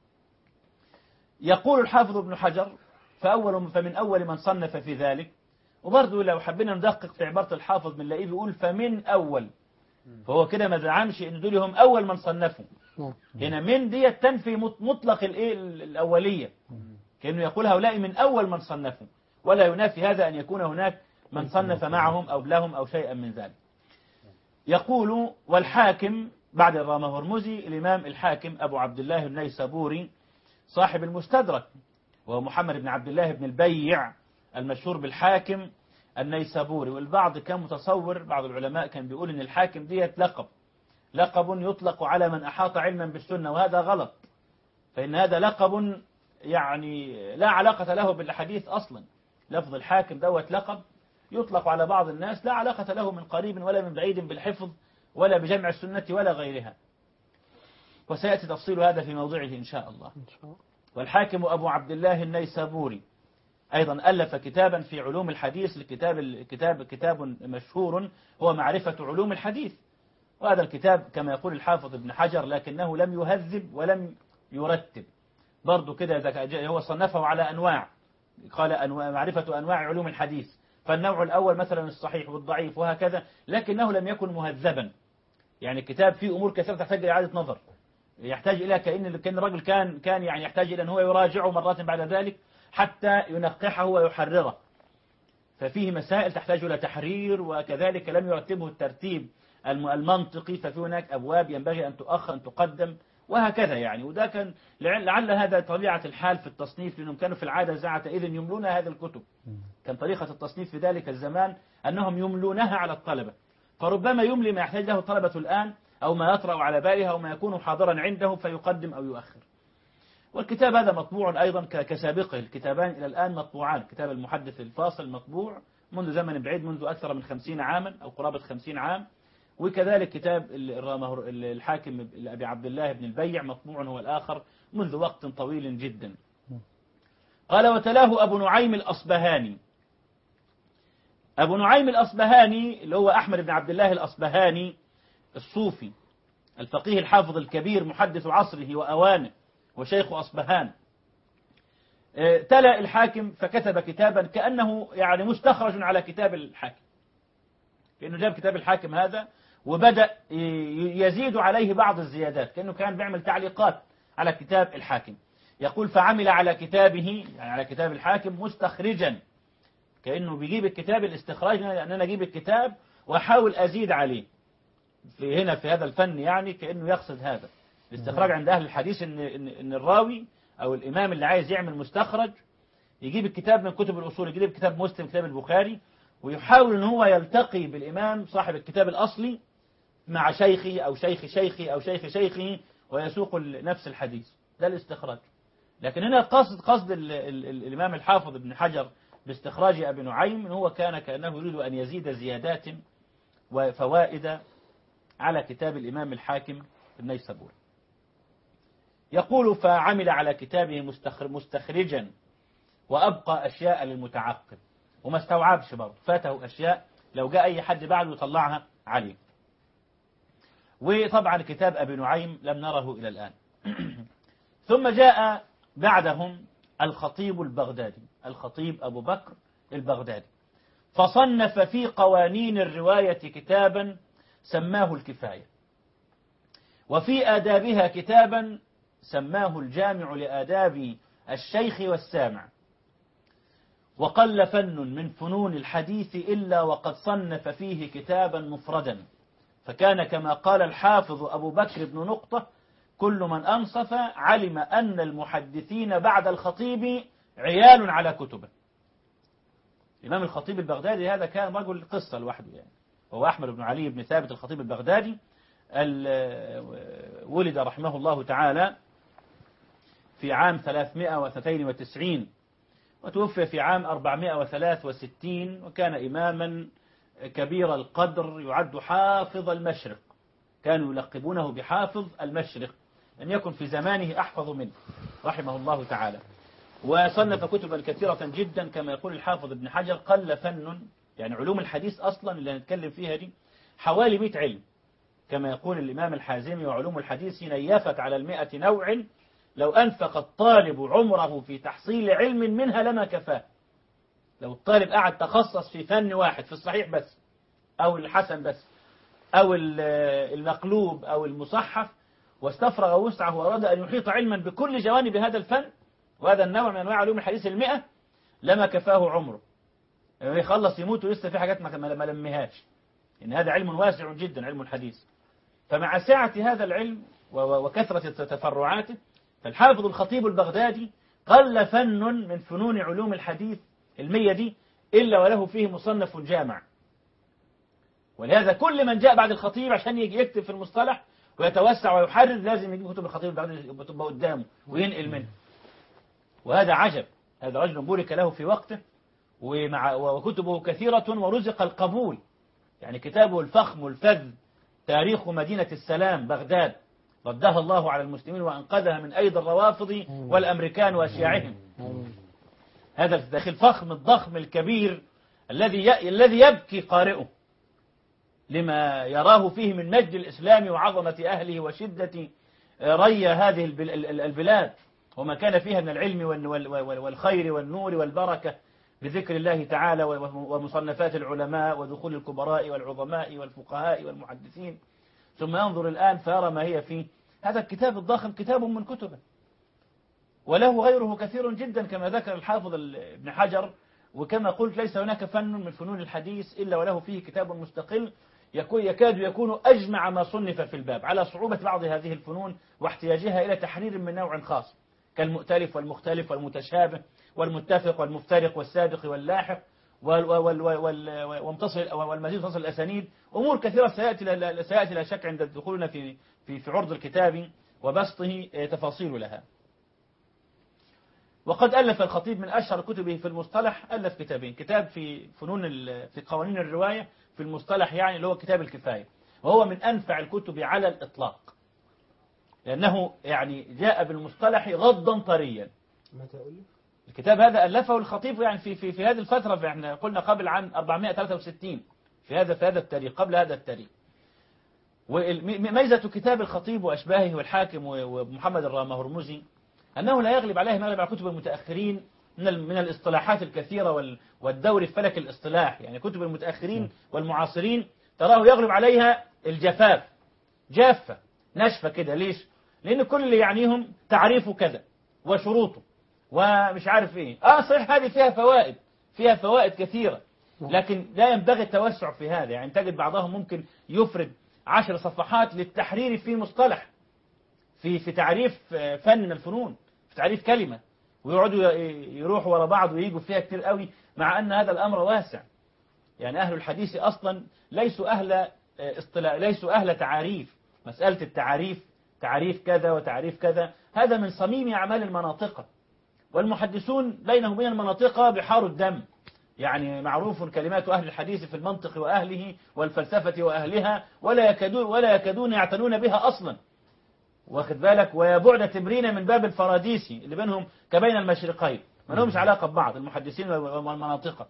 يقول الحافظ ابن حجر فمن أول من صنف في ذلك، وبرضه لو حبينا ندقق في عبارة الحافظ بنلاقيه بيقول فمن أول، فهو كده ما زعمش إن دول هم أول من صنفوا. هنا من دي تنفي مطلق الأولية، كأنه يقول هؤلاء من أول من صنفوا، ولا ينافي هذا أن يكون هناك من صنف معهم أو لهم أو شيئا من ذلك. يقول والحاكم بعد الرامهرمزي الإمام الحاكم أبو عبد الله النيسابوري صاحب المستدرك، وهو محمد بن عبد الله بن البيع المشهور بالحاكم النيسابوري. والبعض كان متصور، بعض العلماء كان بيقول إن الحاكم ديت لقب يطلق على من أحاط علما بالسنة، وهذا غلط، فإن هذا لقب يعني لا علاقة له بالحديث أصلا. لفظ الحاكم دوت لقب يطلق على بعض الناس لا علاقة له من قريب ولا من بعيد بالحفظ ولا بجمع السنة ولا غيرها، وسيأتي تفصيل هذا في موضعه إن شاء الله. والحاكم أبو عبد الله النيسابوري أيضا ألف كتابا في علوم الحديث، كتاب مشهور هو معرفة علوم الحديث، وهذا الكتاب كما يقول الحافظ ابن حجر لكنه لم يهذب ولم يرتب، برضو كده هو صنفه على أنواع، قال معرفة أنواع علوم الحديث، فالنوع الأول مثلا الصحيح والضعيف وهكذا، لكنه لم يكن مهذبا، يعني الكتاب فيه أمور كثيرة تحتاج إلى إعادة نظر، يحتاج إلى كأن الرجل كان يعني يحتاج إلى أن هو يراجعه مرات بعد ذلك حتى ينقحه ويحرره، ففيه مسائل تحتاج إلى تحرير، وكذلك لم يرتبه الترتيب المنطقي، ففي هناك أبواب ينبغي أن تؤخر أن تقدم وهكذا يعني. وده كان لعل هذا طبيعة الحال في التصنيف، لأنهم كانوا في العادة ساعة إذن يملون هذه الكتب، كان طريقة التصنيف في ذلك الزمان أنهم يملونها على الطلبة، فربما يملي ما يحتاج له الطلبة الآن أو ما يطرأ على بالها أو ما يكون حاضرا عنده فيقدم أو يؤخر. والكتاب هذا مطبوع أيضا كسابقه، الكتابان إلى الآن مطبوعان، كتاب المحدث الفاصل مطبوع منذ زمن بعيد، منذ أكثر من 50 عاما أو قرابة 50 عام، وكذلك كتاب الحاكم أبي عبد الله بن البيع مطبوع هو الآخر منذ وقت طويل جدا. قال وتلاه أبو نعيم الأصبهاني. أبو نعيم الأصبهاني اللي هو أحمد بن عبد الله الأصبهاني الصوفي الفقيه الحافظ الكبير محدث عصره وأوانه وشيخ أصبهان، تلا الحاكم فكتب كتابا كأنه يعني مستخرج على كتاب الحاكم، كأنه جاب كتاب الحاكم هذا وبدأ يزيد عليه بعض الزيادات، كأنه كان بيعمل تعليقات على كتاب الحاكم. يقول فعمل على كتابه يعني على كتاب الحاكم مستخرجا، كأنه بيجيب الكتاب الاستخراج، أن أنا أجيب الكتاب وأحاول أزيد عليه في هنا في هذا الفن، يعني كأنه يقصد هذا الاستخراج عند أهل الحديث إن الراوي أو الإمام اللي عايز يعمل مستخرج يجيب الكتاب من كتب الأصول، يجيب كتاب مسلم كتاب البخاري، ويحاول أن هو يلتقي بالإمام صاحب الكتاب الأصلي مع شيخه أو شيخ شيخه أو شيخ شيخه ويسوق نفس الحديث، ده الاستخراج. لكن هنا قصد الإمام الحافظ ابن حجر باستخراج أبي نعيم هو كأنه يريد أن يزيد زيادات وفوائد على كتاب الإمام الحاكم النيسابوري. يقول فعمل على كتابه مستخرجا وأبقى أشياء للمتعقب، وما استوعبش برضه، فاته أشياء لو جاء أي حد بعده يطلعها عليه. وطبعا كتاب أبي نعيم لم نره إلى الآن. ثم جاء بعدهم الخطيب البغدادي، الخطيب أبو بكر البغدادي، فصنف في قوانين الرواية كتابا سماه الكفاية، وفي آدابها كتابا سماه الجامع لآداب الشيخ والسامع. وقل فن من فنون الحديث إلا وقد صنف فيه كتابا مفردا، فكان كما قال الحافظ أبو بكر بن نقطة كل من أنصف علم أن المحدثين بعد الخطيب عيال على كتبه. الإمام الخطيب البغدادي هذا كان رجل قصة لوحده، يعني هو أحمد بن علي بن ثابت الخطيب البغدادي، ولد رحمه الله تعالى في عام 392، وتوفي في عام 463، وكان إماما كبير القدر، يعد حافظ المشرق، كانوا يلقبونه بحافظ المشرق، لم يكن في زمانه أحفظ منه رحمه الله تعالى. وصنف كتبا كثيرة جدا، كما يقول الحافظ ابن حجر قل فن، يعني علوم الحديث أصلا اللي هنتكلم فيها دي حوالي 100 علم، كما يقول الإمام الحازمي: وعلوم الحديث نيفت على 100 نوع، لو أنفق الطالب عمره في تحصيل علم منها لما كفاه. لو الطالب قاعد تخصص في فن واحد، في الصحيح بس أو الحسن بس أو المقلوب أو المصحف، واستفرغ وسعه وأراد أن يحيط علما بكل جوانب هذا الفن وهذا النوع من أنواع علوم الحديث 100، لما كفاه عمره. يعني يخلص يموت ولسه في حاجات ما لمهاش. إن هذا علم واسع جدا، علم الحديث. فمع سعة هذا العلم وكثرة تفرعاته، فالحافظ الخطيب البغدادي قل فن من فنون علوم الحديث 100 دي إلا وله فيه مصنف جامع. ولهذا كل من جاء بعد الخطيب عشان يجي يكتب في المصطلح ويتوسع ويحرر لازم يجيب كتب الخطيب البغدادي تبقى قدامه وينقل منه. وهذا عجب، هذا رجل بورك له في وقته، وكتبه كثيرة ورزق القبول. يعني كتابه الفخم الفذ تاريخ مدينة السلام بغداد، ردها الله على المسلمين وأنقذها من أيدي الروافض والأمريكان وأشياعهم. هذا الفخم الضخم الكبير الذي يبكي قارئه لما يراه فيه من مجد الإسلام وعظمة أهله وشدة ري هذه البلاد، وما كان فيها من العلم والخير والنور والبركة بذكر الله تعالى ومصنفات العلماء ودخول الكبراء والعظماء والفقهاء والمحدثين. ثم ينظر الآن فيرى ما هي فيه. هذا الكتاب الضخم كتاب من كتبه، وله غيره كثير جدا كما ذكر الحافظ ابن حجر. وكما قلت ليس هناك فن من فنون الحديث إلا وله فيه كتاب مستقل يكاد يكون أجمع ما صنف في الباب، على صعوبة بعض هذه الفنون واحتياجها إلى تحرير من نوع خاص، كالمؤتلف والمختلف والمتشابه والمتفق والمفترق والسابق واللاحق والمزيد وتصل الأسانيد. أمور كثيرة سيأتي لا شك عند دخولنا في عرض الكتاب وبسطه تفاصيل لها. وقد ألف الخطيب من أشهر كتبه في المصطلح، ألف كتابين: كتاب في في قوانين الرواية في المصطلح، يعني اللي هو كتاب الكفاية، وهو من أنفع الكتب على الإطلاق، لأنه يعني جاء بالمصطلح غضا طريا. متى ألف؟ الكتاب هذا ألفه الخطيب يعني في هذه الفترة، احنا قلنا قبل عن 463 في هذا التاريخ، قبل هذا التاريخ. وميزة كتاب الخطيب وأشباهه والحاكم ومحمد الرامهرمزي أنه لا يغلب عليه ما يغلب على كتب المتأخرين من الاصطلاحات الكثيرة والدور في فلك الاصطلاح. يعني كتب المتأخرين والمعاصرين تراه يغلب عليها الجفاف، جافة نشفة كده. ليش؟ لأن كل اللي يعنيهم تعريفه كذا وشروطه ومش عارف ايه. صحيح هذه فيها فوائد كثيرة، لكن لا ينبغي التوسع في هذا. يعني تجد بعضهم ممكن يفرد 10 صفحات للتحرير في مصطلح، في تعريف فن من الفنون، في تعريف كلمة، ويقعدوا يروحوا ورا بعض وييجوا فيها كتير قوي، مع أن هذا الأمر واسع. يعني أهل الحديث أصلا ليسوا أهل تعاريف. مسألة التعاريف، تعريف كذا وتعريف كذا، هذا من صميم أعمال المناطق، والمحدثون بينهم وبين المناطق بحار الدم. يعني معروف كلمات أهل الحديث في المنطق وأهله والفلسفة وأهلها، ولا يكادون يعتنون بها أصلا، واخد بالك؟ ويبعد تمرين من باب الفراديسي اللي بينهم كبين المشرقين، ما لهمش علاقة ببعض المحدثين والمناطق.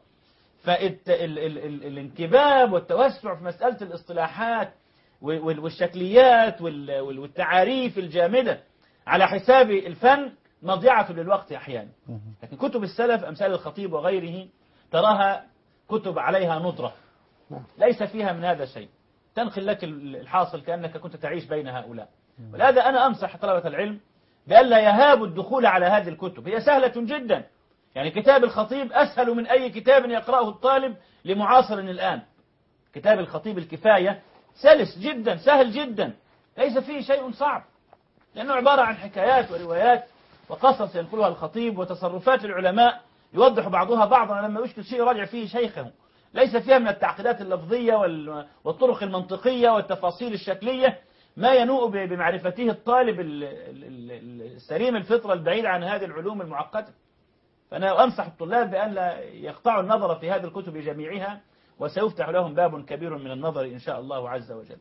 فالانكباب والتوسع في مسألة الاصطلاحات والشكليات والتعاريف الجامدة على حساب الفن مضيعة للوقت أحيانا. لكن كتب السلف أمثال الخطيب وغيره تراها كتب عليها ندرة، ليس فيها من هذا شيء، تنقل لك الحاصل كأنك كنت تعيش بين هؤلاء. ولهذا أنا أنصح طلبة العلم بألا يهابوا الدخول على هذه الكتب، هي سهلة جدا. يعني كتاب الخطيب أسهل من أي كتاب يقرأه الطالب لمعاصر الآن. كتاب الخطيب الكفاية سلس جدا، سهل جدا، ليس فيه شيء صعب، لأنه عبارة عن حكايات وروايات وقصص ينقلها الخطيب وتصرفات العلماء يوضح بعضها بعضا، لما يشكل شيء يراجع فيه شيخه. ليس فيها من التعقيدات اللفظية والطرق المنطقية والتفاصيل الشكلية ما ينوء بمعرفته الطالب السليم الفطرة البعيد عن هذه العلوم المعقدة. فأنا أنصح الطلاب بأن لا يقطعوا النظر في هذه الكتب جميعها، وسيفتح لهم باب كبير من النظر إن شاء الله عز وجل.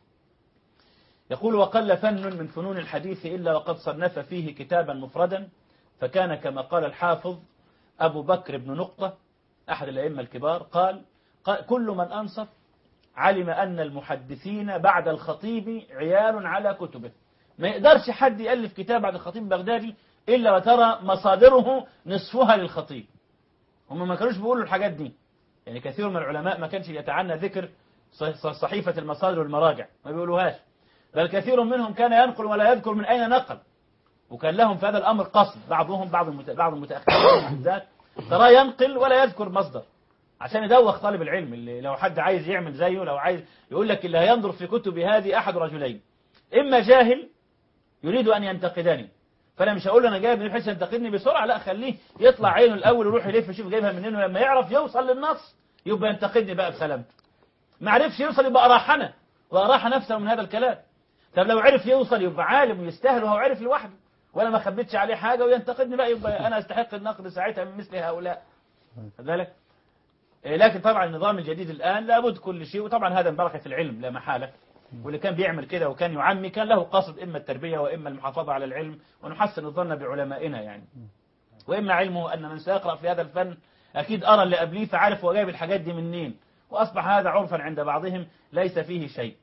يقول: وقل فن من فنون الحديث إلا وقد صنف فيه كتابا مفردا، فكان كما قال الحافظ أبو بكر بن نقطة أحد الأئمة الكبار قال: كل من أنصف علم أن المحدثين بعد الخطيب عيال على كتبه. ما يقدرش حد يألف كتاب بعد الخطيب البغدادي إلا وترى مصادره نصفها للخطيب. هم ما كانوش بيقولوا الحاجات دي، يعني كثير من العلماء ما كانش يتعنى ذكر صحيفة المصادر والمراجع، ما بيقولوهاش، بل كثير منهم كان ينقل ولا يذكر من أين نقل، وكان لهم في هذا الأمر قصد. بعض المتأخرين بالذات ترى ينقل ولا يذكر مصدر عشان يدوخ طالب العلم. اللي لو حد عايز يعمل زيه، لو عايز يقول لك اللي هينظر في كتب هذه أحد رجلين: إما جاهل يريد أن ينتقدني، فأنا مش هقول له أنا جايب بحيث ينتقدني بسرعة، لا، خليه يطلع عينه الأول ويروح يلف يشوف جايبها منين، ولما يعرف يوصل للنص يبقى ينتقدني بقى بسلامته. ما عرفش يوصل يبقى أراحنا وأراح نفسه من هذا الكلام. طب لو عرف يوصل يبقى عالم ويستاهل، وهو عرف لوحده ولا ما خبيتش عليه حاجة وينتقدني بقى، يبقى أنا أستحق النقد ساعتها من مثل هؤلاء. ذلك. لكن طبعا النظام الجديد الآن لابد كل شيء، وطبعا هذا من بركة العلم لا محالة، واللي كان بيعمل كده وكان يعمي كان له قصد إما التربية وإما المحافظة على العلم ونحسن الظن بعلمائنا يعني، وإما علمه أن من سيقرأ في هذا الفن أكيد أرى اللي قبليه فعارف هو جايب الحاجات دي منين، وأصبح هذا عرفا عند بعضهم ليس فيه شيء.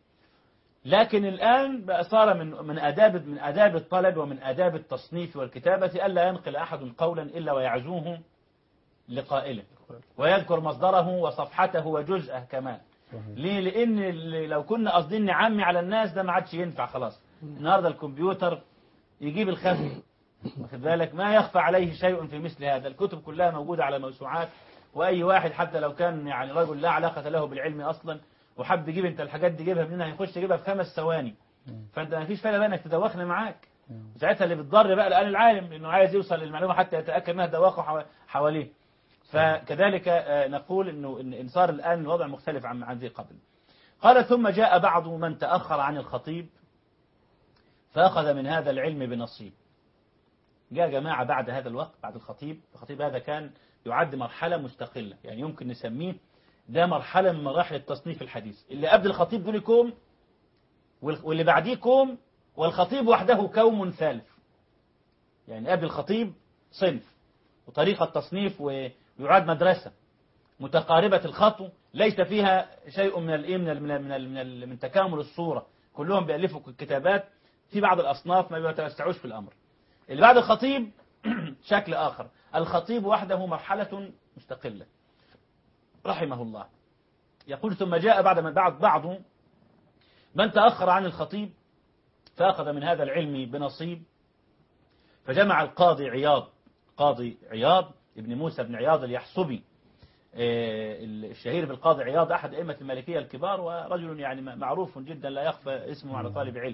لكن الآن بقى صار من آداب الطلب ومن آداب التصنيف والكتابة ألا ينقل أحد قولا إلا ويعزوه لقائله ويذكر مصدره وصفحته وجزءه كمان. ليه؟ لأن لو كنا قاصدين نعمي على الناس ده ما عادش ينفع خلاص. النهارده الكمبيوتر يجيب الخفي، واخد بالك، ما يخفى عليه شيء في مثل هذا. الكتب كلها موجودة على موسوعات، وأي واحد حتى لو كان يعني رجل لا علاقة له بالعلم أصلا وحب يجيب انت الحاجات دي جيبها منين، هيخش يجيبها في 5 ثواني. فانت ما فيش فايده بقى انك تدوخني معاك. ساعتها اللي بتضر بقى الآن العالم لانه عايز يوصل للمعلومه حتى يتاكد انها دواخه حواليه. فكذلك نقول انه ان صار الآن الوضع مختلف عن ذي قبل. قال: ثم جاء بعض من تأخر عن الخطيب فأخذ من هذا العلم بنصيب. جاء جماعة بعد هذا الوقت، بعد الخطيب هذا كان يعد مرحلة مستقلة، يعني يمكن نسميه ده مرحلة من مراحل التصنيف الحديث. اللي قبل الخطيب دول كوم، واللي بعديه كوم، والخطيب وحده كوم ثالث. يعني قبل الخطيب صنف وطريقة تصنيف، ويعاد مدرسة متقاربة الخطو ليس فيها شيء من تكامل الصورة، كلهم بيألفوا كتابات في بعض الأصناف ما بيتوسعوش في الأمر. اللي بعد الخطيب شكل آخر، الخطيب وحده مرحلة مستقلة رحمه الله. يقول: ثم جاء بعض من تأخر عن الخطيب فأخذ من هذا العلم بنصيب، فجمع القاضي عياض ابن موسى بن عياض اليحصبي، الشهير بالقاضي عياض أحد أئمة المالكية الكبار، ورجل يعني معروف جدا لا يخفى اسمه على طالب علم.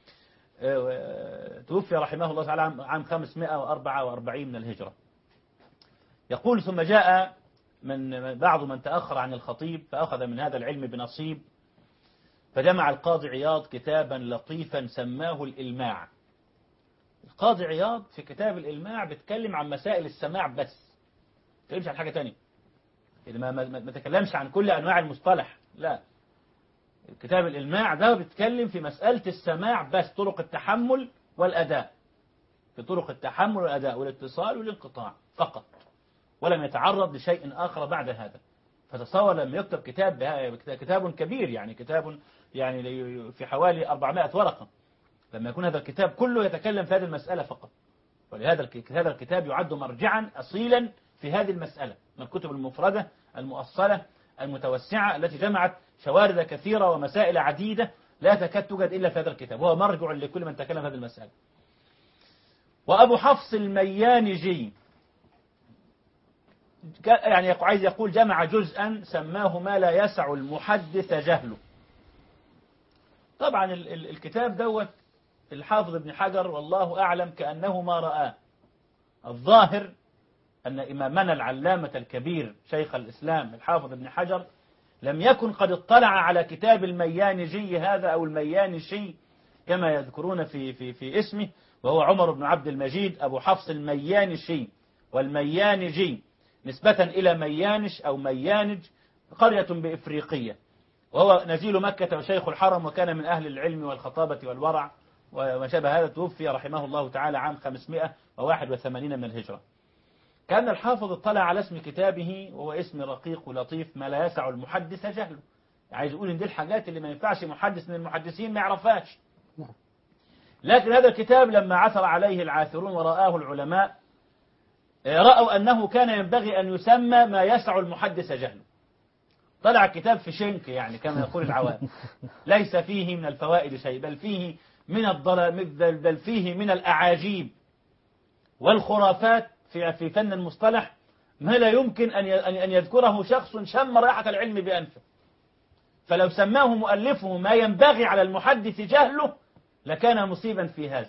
توفي رحمه الله تعالى عام 544 من الهجرة. يقول: ثم جاء بعض من تأخر عن الخطيب فأخذ من هذا العلم بنصيب، فجمع القاضي عياض كتابا لطيفا سماه الإلماع. القاضي عياض في كتاب الإلماع بيتكلم عن مسائل السماع بس، ما تكلمش عن حاجة تانية، ما تكلمش عن كل أنواع المصطلح، لا. كتاب الإلماع ده بيتكلم في مسألة السماع بس، طرق التحمل والأداء، في طرق التحمل والأداء والاتصال والانقطاع فقط، ولم يتعرض لشيء آخر بعد هذا. فتصور لما يكتب كتاب كبير، يعني كتاب يعني في حوالي 400 ورقة، لما يكون هذا الكتاب كله يتكلم في هذه المسألة فقط. ولهذا هذا الكتاب يعد مرجعا أصيلا في هذه المسألة، من الكتب المفردة المؤصلة المتوسعة التي جمعت شوارد كثيرة ومسائل عديدة لا تكاد توجد إلا في هذا الكتاب، وهو مرجع لكل من تكلم في هذه المسألة. وأبو حفص الميانجي يعني عايز يقول جمع جزءا سماه ما لا يسع المحدث جهله. طبعا الكتاب دوت الحافظ ابن حجر والله أعلم كأنه ما رآه. الظاهر أن إمامنا العلامة الكبير شيخ الإسلام الحافظ ابن حجر لم يكن قد اطلع على كتاب الميانجي هذا أو الميانشي كما يذكرون في اسمه، وهو عمر بن عبد المجيد أبو حفص الميانشي، والميانجي نسبة إلى ميانش أو ميانج، قرية بإفريقية، وهو نزيل مكة وشيخ الحرم، وكان من أهل العلم والخطابة والورع وما شابه هذا. توفي رحمه الله تعالى عام 581 من الهجرة. كان الحافظ اطلع على اسم كتابه، وهو اسم رقيق ولطيف، ما لا يسع المحدث جهله. عايز يقول ان دي الحاجات اللي ما ينفعش محدث من المحدثين ما يعرفهاش. لكن هذا الكتاب لما عثر عليه العاثرون ورآه العلماء، رأوا أنه كان ينبغي أن يسمى ما يسع المحدث جهله. طلع الكتاب في شنك، يعني كما يقول العوام، ليس فيه من الفوائد شيء، بل فيه من الضلال، بل فيه من الأعاجيب والخرافات في فن المصطلح ما لا يمكن أن يذكره شخص شم رائحة العلم بأنفه. فلو سماه مؤلفه ما ينبغي على المحدث جهله لكان مصيبا في هذا.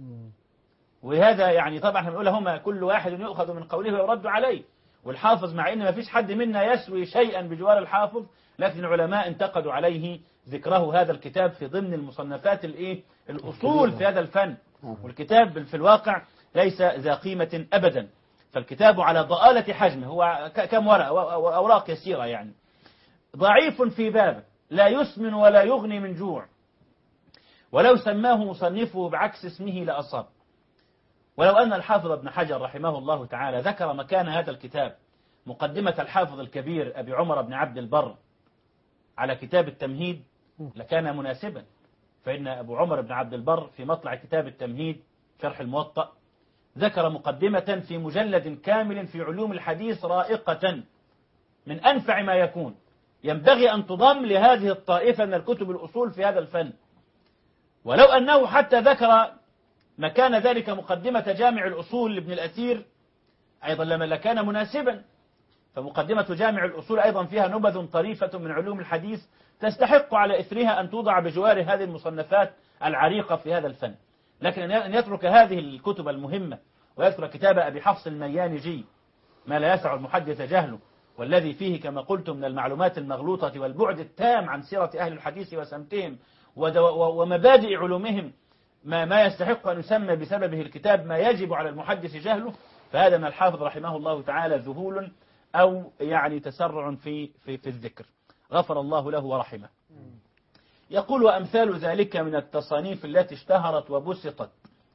وهذا يعني طبعا احنا بنقول هما كل واحد يؤخذ من قوله ويرد عليه. والحافظ مع ان ما فيش حد منا يسوي شيئا بجوار الحافظ، لكن العلماء انتقدوا عليه ذكره هذا الكتاب في ضمن المصنفات الأصول في هذا الفن. والكتاب في الواقع ليس ذا قيمة أبدا. فالكتاب على ضآلة حجمه، هو كم ورقة وأوراق يسيرة، يعني ضعيف في بابه، لا يسمن ولا يغني من جوع، ولو سماه مصنفه بعكس اسمه لأصاب. ولو أن الحافظ ابن حجر رحمه الله تعالى ذكر مكان هذا الكتاب مقدمة الحافظ الكبير أبي عمر بن عبد البر على كتاب التمهيد لكان مناسبا. فإن أبو عمر بن عبد البر في مطلع كتاب التمهيد شرح الموطأ ذكر مقدمة في مجلد كامل في علوم الحديث رائقة من أنفع ما يكون، ينبغي أن تضم لهذه الطائفة من الكتب الأصول في هذا الفن. ولو أنه حتى ذكر مكان ذلك مقدمة جامع الأصول لابن الأثير أيضا لكان مناسبا. فمقدمة جامع الأصول أيضا فيها نبذ طريفة من علوم الحديث تستحق على إثرها أن توضع بجوار هذه المصنفات العريقة في هذا الفن. لكن أن يترك هذه الكتب المهمة ويذكر كتاب أبي حفص الميانجي ما لا يسع المحدث جهله، والذي فيه كما قلت من المعلومات المغلوطة والبعد التام عن سيرة أهل الحديث وسمتهم ومبادئ علومهم، ما يستحق أن يسمى بسببه الكتاب ما يجب على المحدث جهله، فهذا من الحافظ رحمه الله تعالى ذهول أو يعني تسرع في الذكر، غفر الله له ورحمه. يقول وأمثال ذلك من التصانيف التي اشتهرت وبسطت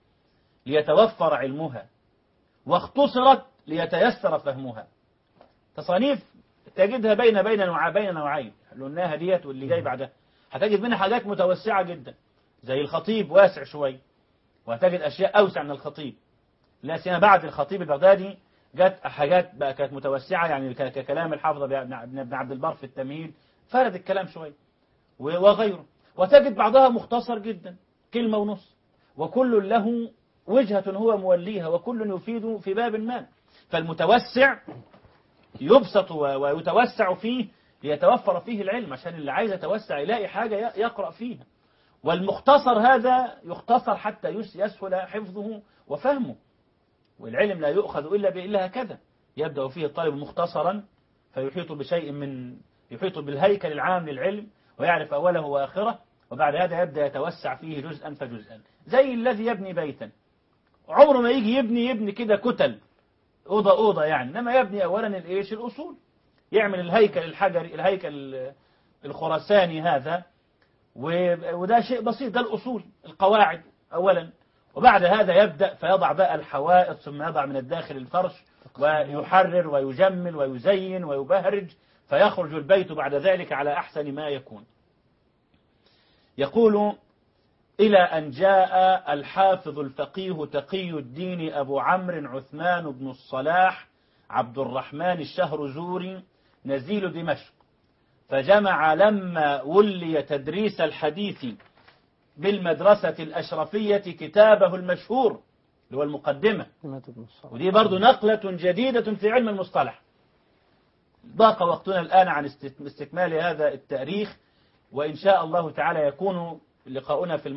ليتوفر علمها واختصرت ليتيسر فهمها. تصانيف تجدها بين نوعين قلناها ديت واللي جاي بعدها، هتجد منها حاجات متوسعة جدا زي الخطيب واسع شوي، وهتجد أشياء أوسع من الخطيب. لا سيما بعد الخطيب البغدادي جت حاجات بقى كانت متوسعة، يعني ككلام الحافظ ابن عبد البر في التمهيد فرد الكلام شوي وغيره. وتجد بعضها مختصر جدا كلمة ونص، وكل له وجهة هو موليها، وكل يفيد في باب ما. فالمتوسع يبسط ويتوسع فيه ليتوفر فيه العلم، عشان اللي عايز يتوسع يلاقي حاجة يقرأ فيها. والمختصر هذا يختصر حتى يسهل حفظه وفهمه. والعلم لا يؤخذ إلا هكذا، يبدأ فيه الطالب مختصرا فيحيط يحيط بالهيكل العام للعلم ويعرف أوله وآخره، وبعد هذا يبدأ يتوسع فيه جزءا فجزءا، زي الذي يبني بيتا عمره ما يجي يبني كده كتل أوضة يعني، إنما يبني أولا الأصول، يعمل الهيكل الحجري الهيكل الخرساني هذا، وده شيء بسيط، ده الأصول القواعد أولا، وبعد هذا يبدأ فيضع بقى الحوائط، ثم يضع من الداخل الفرش ويحرر ويجمل ويزين ويبهرج، فيخرج البيت بعد ذلك على أحسن ما يكون. يقول إلى أن جاء الحافظ الفقيه تقي الدين أبو عمرو عثمان بن الصلاح عبد الرحمن الشهرزوري نزيل دمشق، فجمع لما ولي تدريس الحديث بالمدرسة الأشرفية كتابه المشهور اللي هو المقدمة، ودي برضو نقلة جديدة في علم المصطلح. ضاق وقتنا الآن عن استكمال هذا التاريخ، وإن شاء الله تعالى يكون لقاؤنا في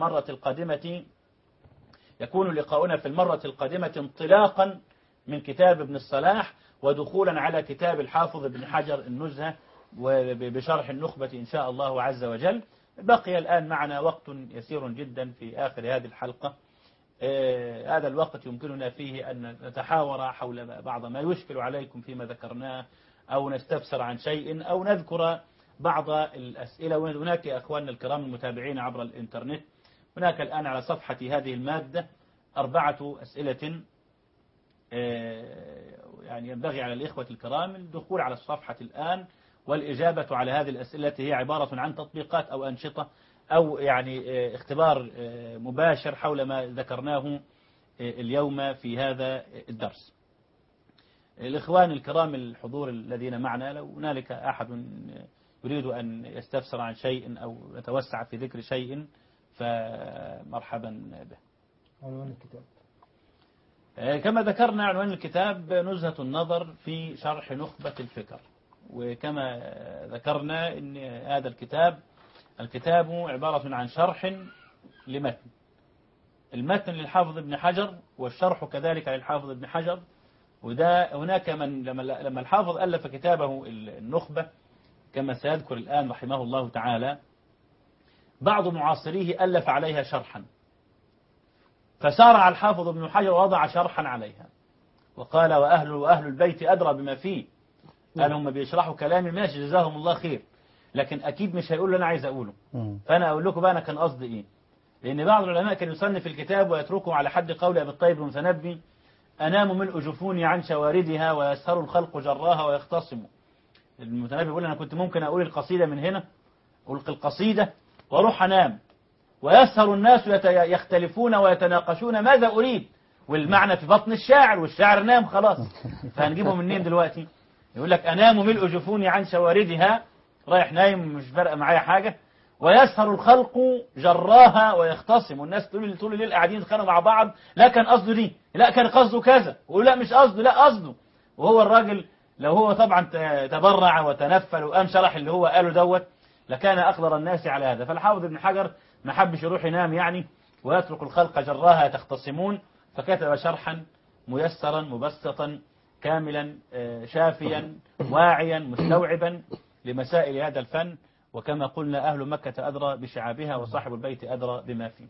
المرة القادمة انطلاقا من كتاب ابن الصلاح ودخولا على كتاب الحافظ ابن حجر النزهة وبشرح النخبة إن شاء الله عز وجل. بقي الآن معنا وقت يسير جدا في آخر هذه الحلقة، هذا الوقت يمكننا فيه أن نتحاور حول بعض ما يشكل عليكم فيما ذكرناه، أو نستفسر عن شيء، أو نذكر بعض الأسئلة. وهناك أخواننا الكرام المتابعين عبر الإنترنت، هناك الآن على صفحة هذه المادة 4 أسئلة، يعني ينبغي على الإخوة الكرام الدخول على الصفحة الآن والإجابة على هذه الأسئلة. هي عبارة عن تطبيقات أو أنشطة أو يعني اختبار مباشر حول ما ذكرناه اليوم في هذا الدرس. الإخوان الكرام الحضور الذين معنا، لو هنالك أحد يريد أن يستفسر عن شيء أو يتوسع في ذكر شيء فمرحبا به. عنوان الكتاب كما ذكرنا، عنوان الكتاب نزهة النظر في شرح نخبة الفكر. وكما ذكرنا أن هذا الكتاب عبارة عن شرح لمتن. المتن للحافظ ابن حجر والشرح كذلك للحافظ ابن حجر. وده هناك من لما الحافظ ألف كتابه النخبة كما سيذكر الآن رحمه الله تعالى، بعض معاصريه ألف عليها شرحا، فسارع الحافظ ابن حجر ووضع شرحا عليها وقال وأهل البيت أدرى بما فيه. قال هم بيشرحوا كلامي ماشي جزاهم الله خير، لكن أكيد مش هيقول اللي أنا عايز أقوله. فأنا أقول لكم بقى أنا كان قصدي إيه. لأن بعض العلماء كان يصنف الكتاب ويتركه على حد قول أبي الطيب المتنبي: أنام ملء جفوني عن شواردها ويسهر الخلق جراها ويختصم. المتنبي يقول أنا كنت ممكن أقول القصيدة من هنا، ألقي القصيدة وأروح أنام، ويسهر الناس يختلفون ويتناقشون ماذا أريد، والمعنى في بطن الشاعر، والشاعر نام خلاص. فهنجيبه منين دلوقتي؟ يقول لك أنام ملء جفوني عن شواردها، رايح نايم مش فارقة معايا حاجة، ويسهر الخلق جراها ويختصم. والناس طول الليل قاعدين يتخانقوا مع بعض، لا كان قصده دي، لا كان قصده كذا، ويقول لا مش قصده، لا قصده. وهو الراجل لو هو طبعا تبرع وتنفل وقام شرح اللي هو قاله دوت لكان أقدر الناس على هذا. فالحافظ ابن حجر ما حبش يروح ينام يعني ويترك الخلق جراها تختصمون، فكتب شرحا ميسرا مبسطا كاملا شافيا واعيا مستوعبا لمسائل هذا الفن. وكما قلنا أهل مكة أدرى بشعابها وصاحب البيت أدرى بما فيه.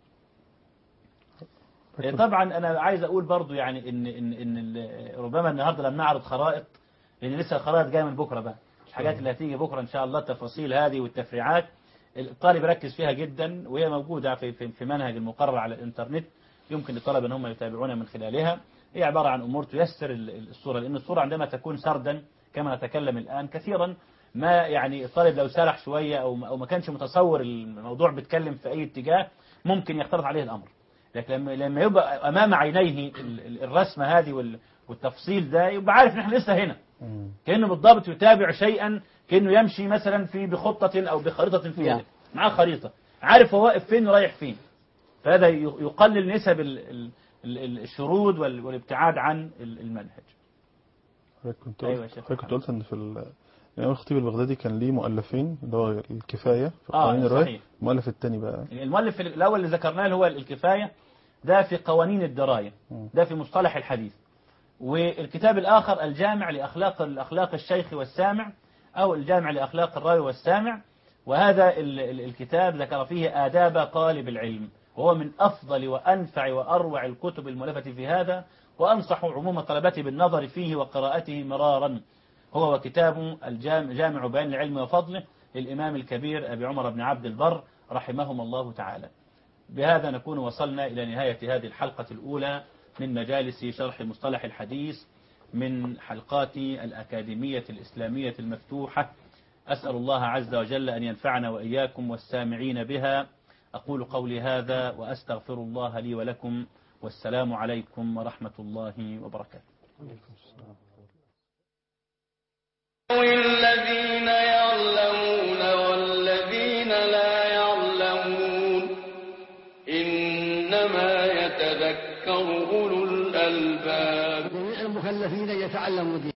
طبعا أنا عايز أقول برضو يعني إن ربما النهاردة لم نعرض خرائط، لأن لسه الخرائط جاية من بكرة بقى، الحاجات اللي هتيجي بكرة إن شاء الله، التفاصيل هذه والتفريعات الطالب يركز فيها جدا، وهي موجودة في منهج المقرر على الإنترنت، يمكن للطلبة أن هم يتابعون من خلالها. هي عبارة عن أمور تيسر الصورة، لأن الصورة عندما تكون سردا كما نتكلم الآن كثيرا ما يعني الطالب لو سرح شوية أو ما كانش متصور الموضوع بيتكلم في أي اتجاه ممكن يختلط عليه الأمر. لكن لما يبقى أمام عينيه الرسمة هذه والتفصيل ده يبقى عارف نحن لسه هنا، كأنه بالضبط يتابع شيئا، كأنه يمشي مثلا بخطة أو بخريطة في يده، معاه خريطة عارف هو واقف فين ورايح فين. فهذا يقلل نسب الشرود والابتعاد عن المنهج. كنت قلت ان في الإمام الخطيب البغدادي كان ليه مؤلفين، اللي هو الكفاية في قوانين الرواية. المؤلف الثاني بقى المؤلف الأول اللي ذكرناه اللي هو الكفاية، ده في قوانين الدراية، ده في مصطلح الحديث. والكتاب الآخر الجامع لأخلاق الشيخ والسامع، أو الجامع لأخلاق الراوي والسامع. وهذا الكتاب ذكر فيه آداب طالب العلم، وهو من أفضل وأنفع وأروع الكتب المؤلفة في هذا، وأنصح عموم طلبته بالنظر فيه وقراءته مرارا. هو وكتاب جامع بيان العلم وفضله للإمام الكبير أبي عمر بن عبد البر رحمهم الله تعالى. بهذا نكون وصلنا إلى نهاية هذه الحلقة الأولى من مجالس شرح مصطلح الحديث من حلقات الأكاديمية الإسلامية المفتوحة. أسأل الله عز وجل أن ينفعنا وإياكم والسامعين بها. أقول قولي هذا وأستغفر الله لي ولكم، والسلام عليكم ورحمة الله وبركاته. الذين يعلمون والذين لا يعلمون إنما يتذكر أولو الألباب. المكلفين يتعلموا دين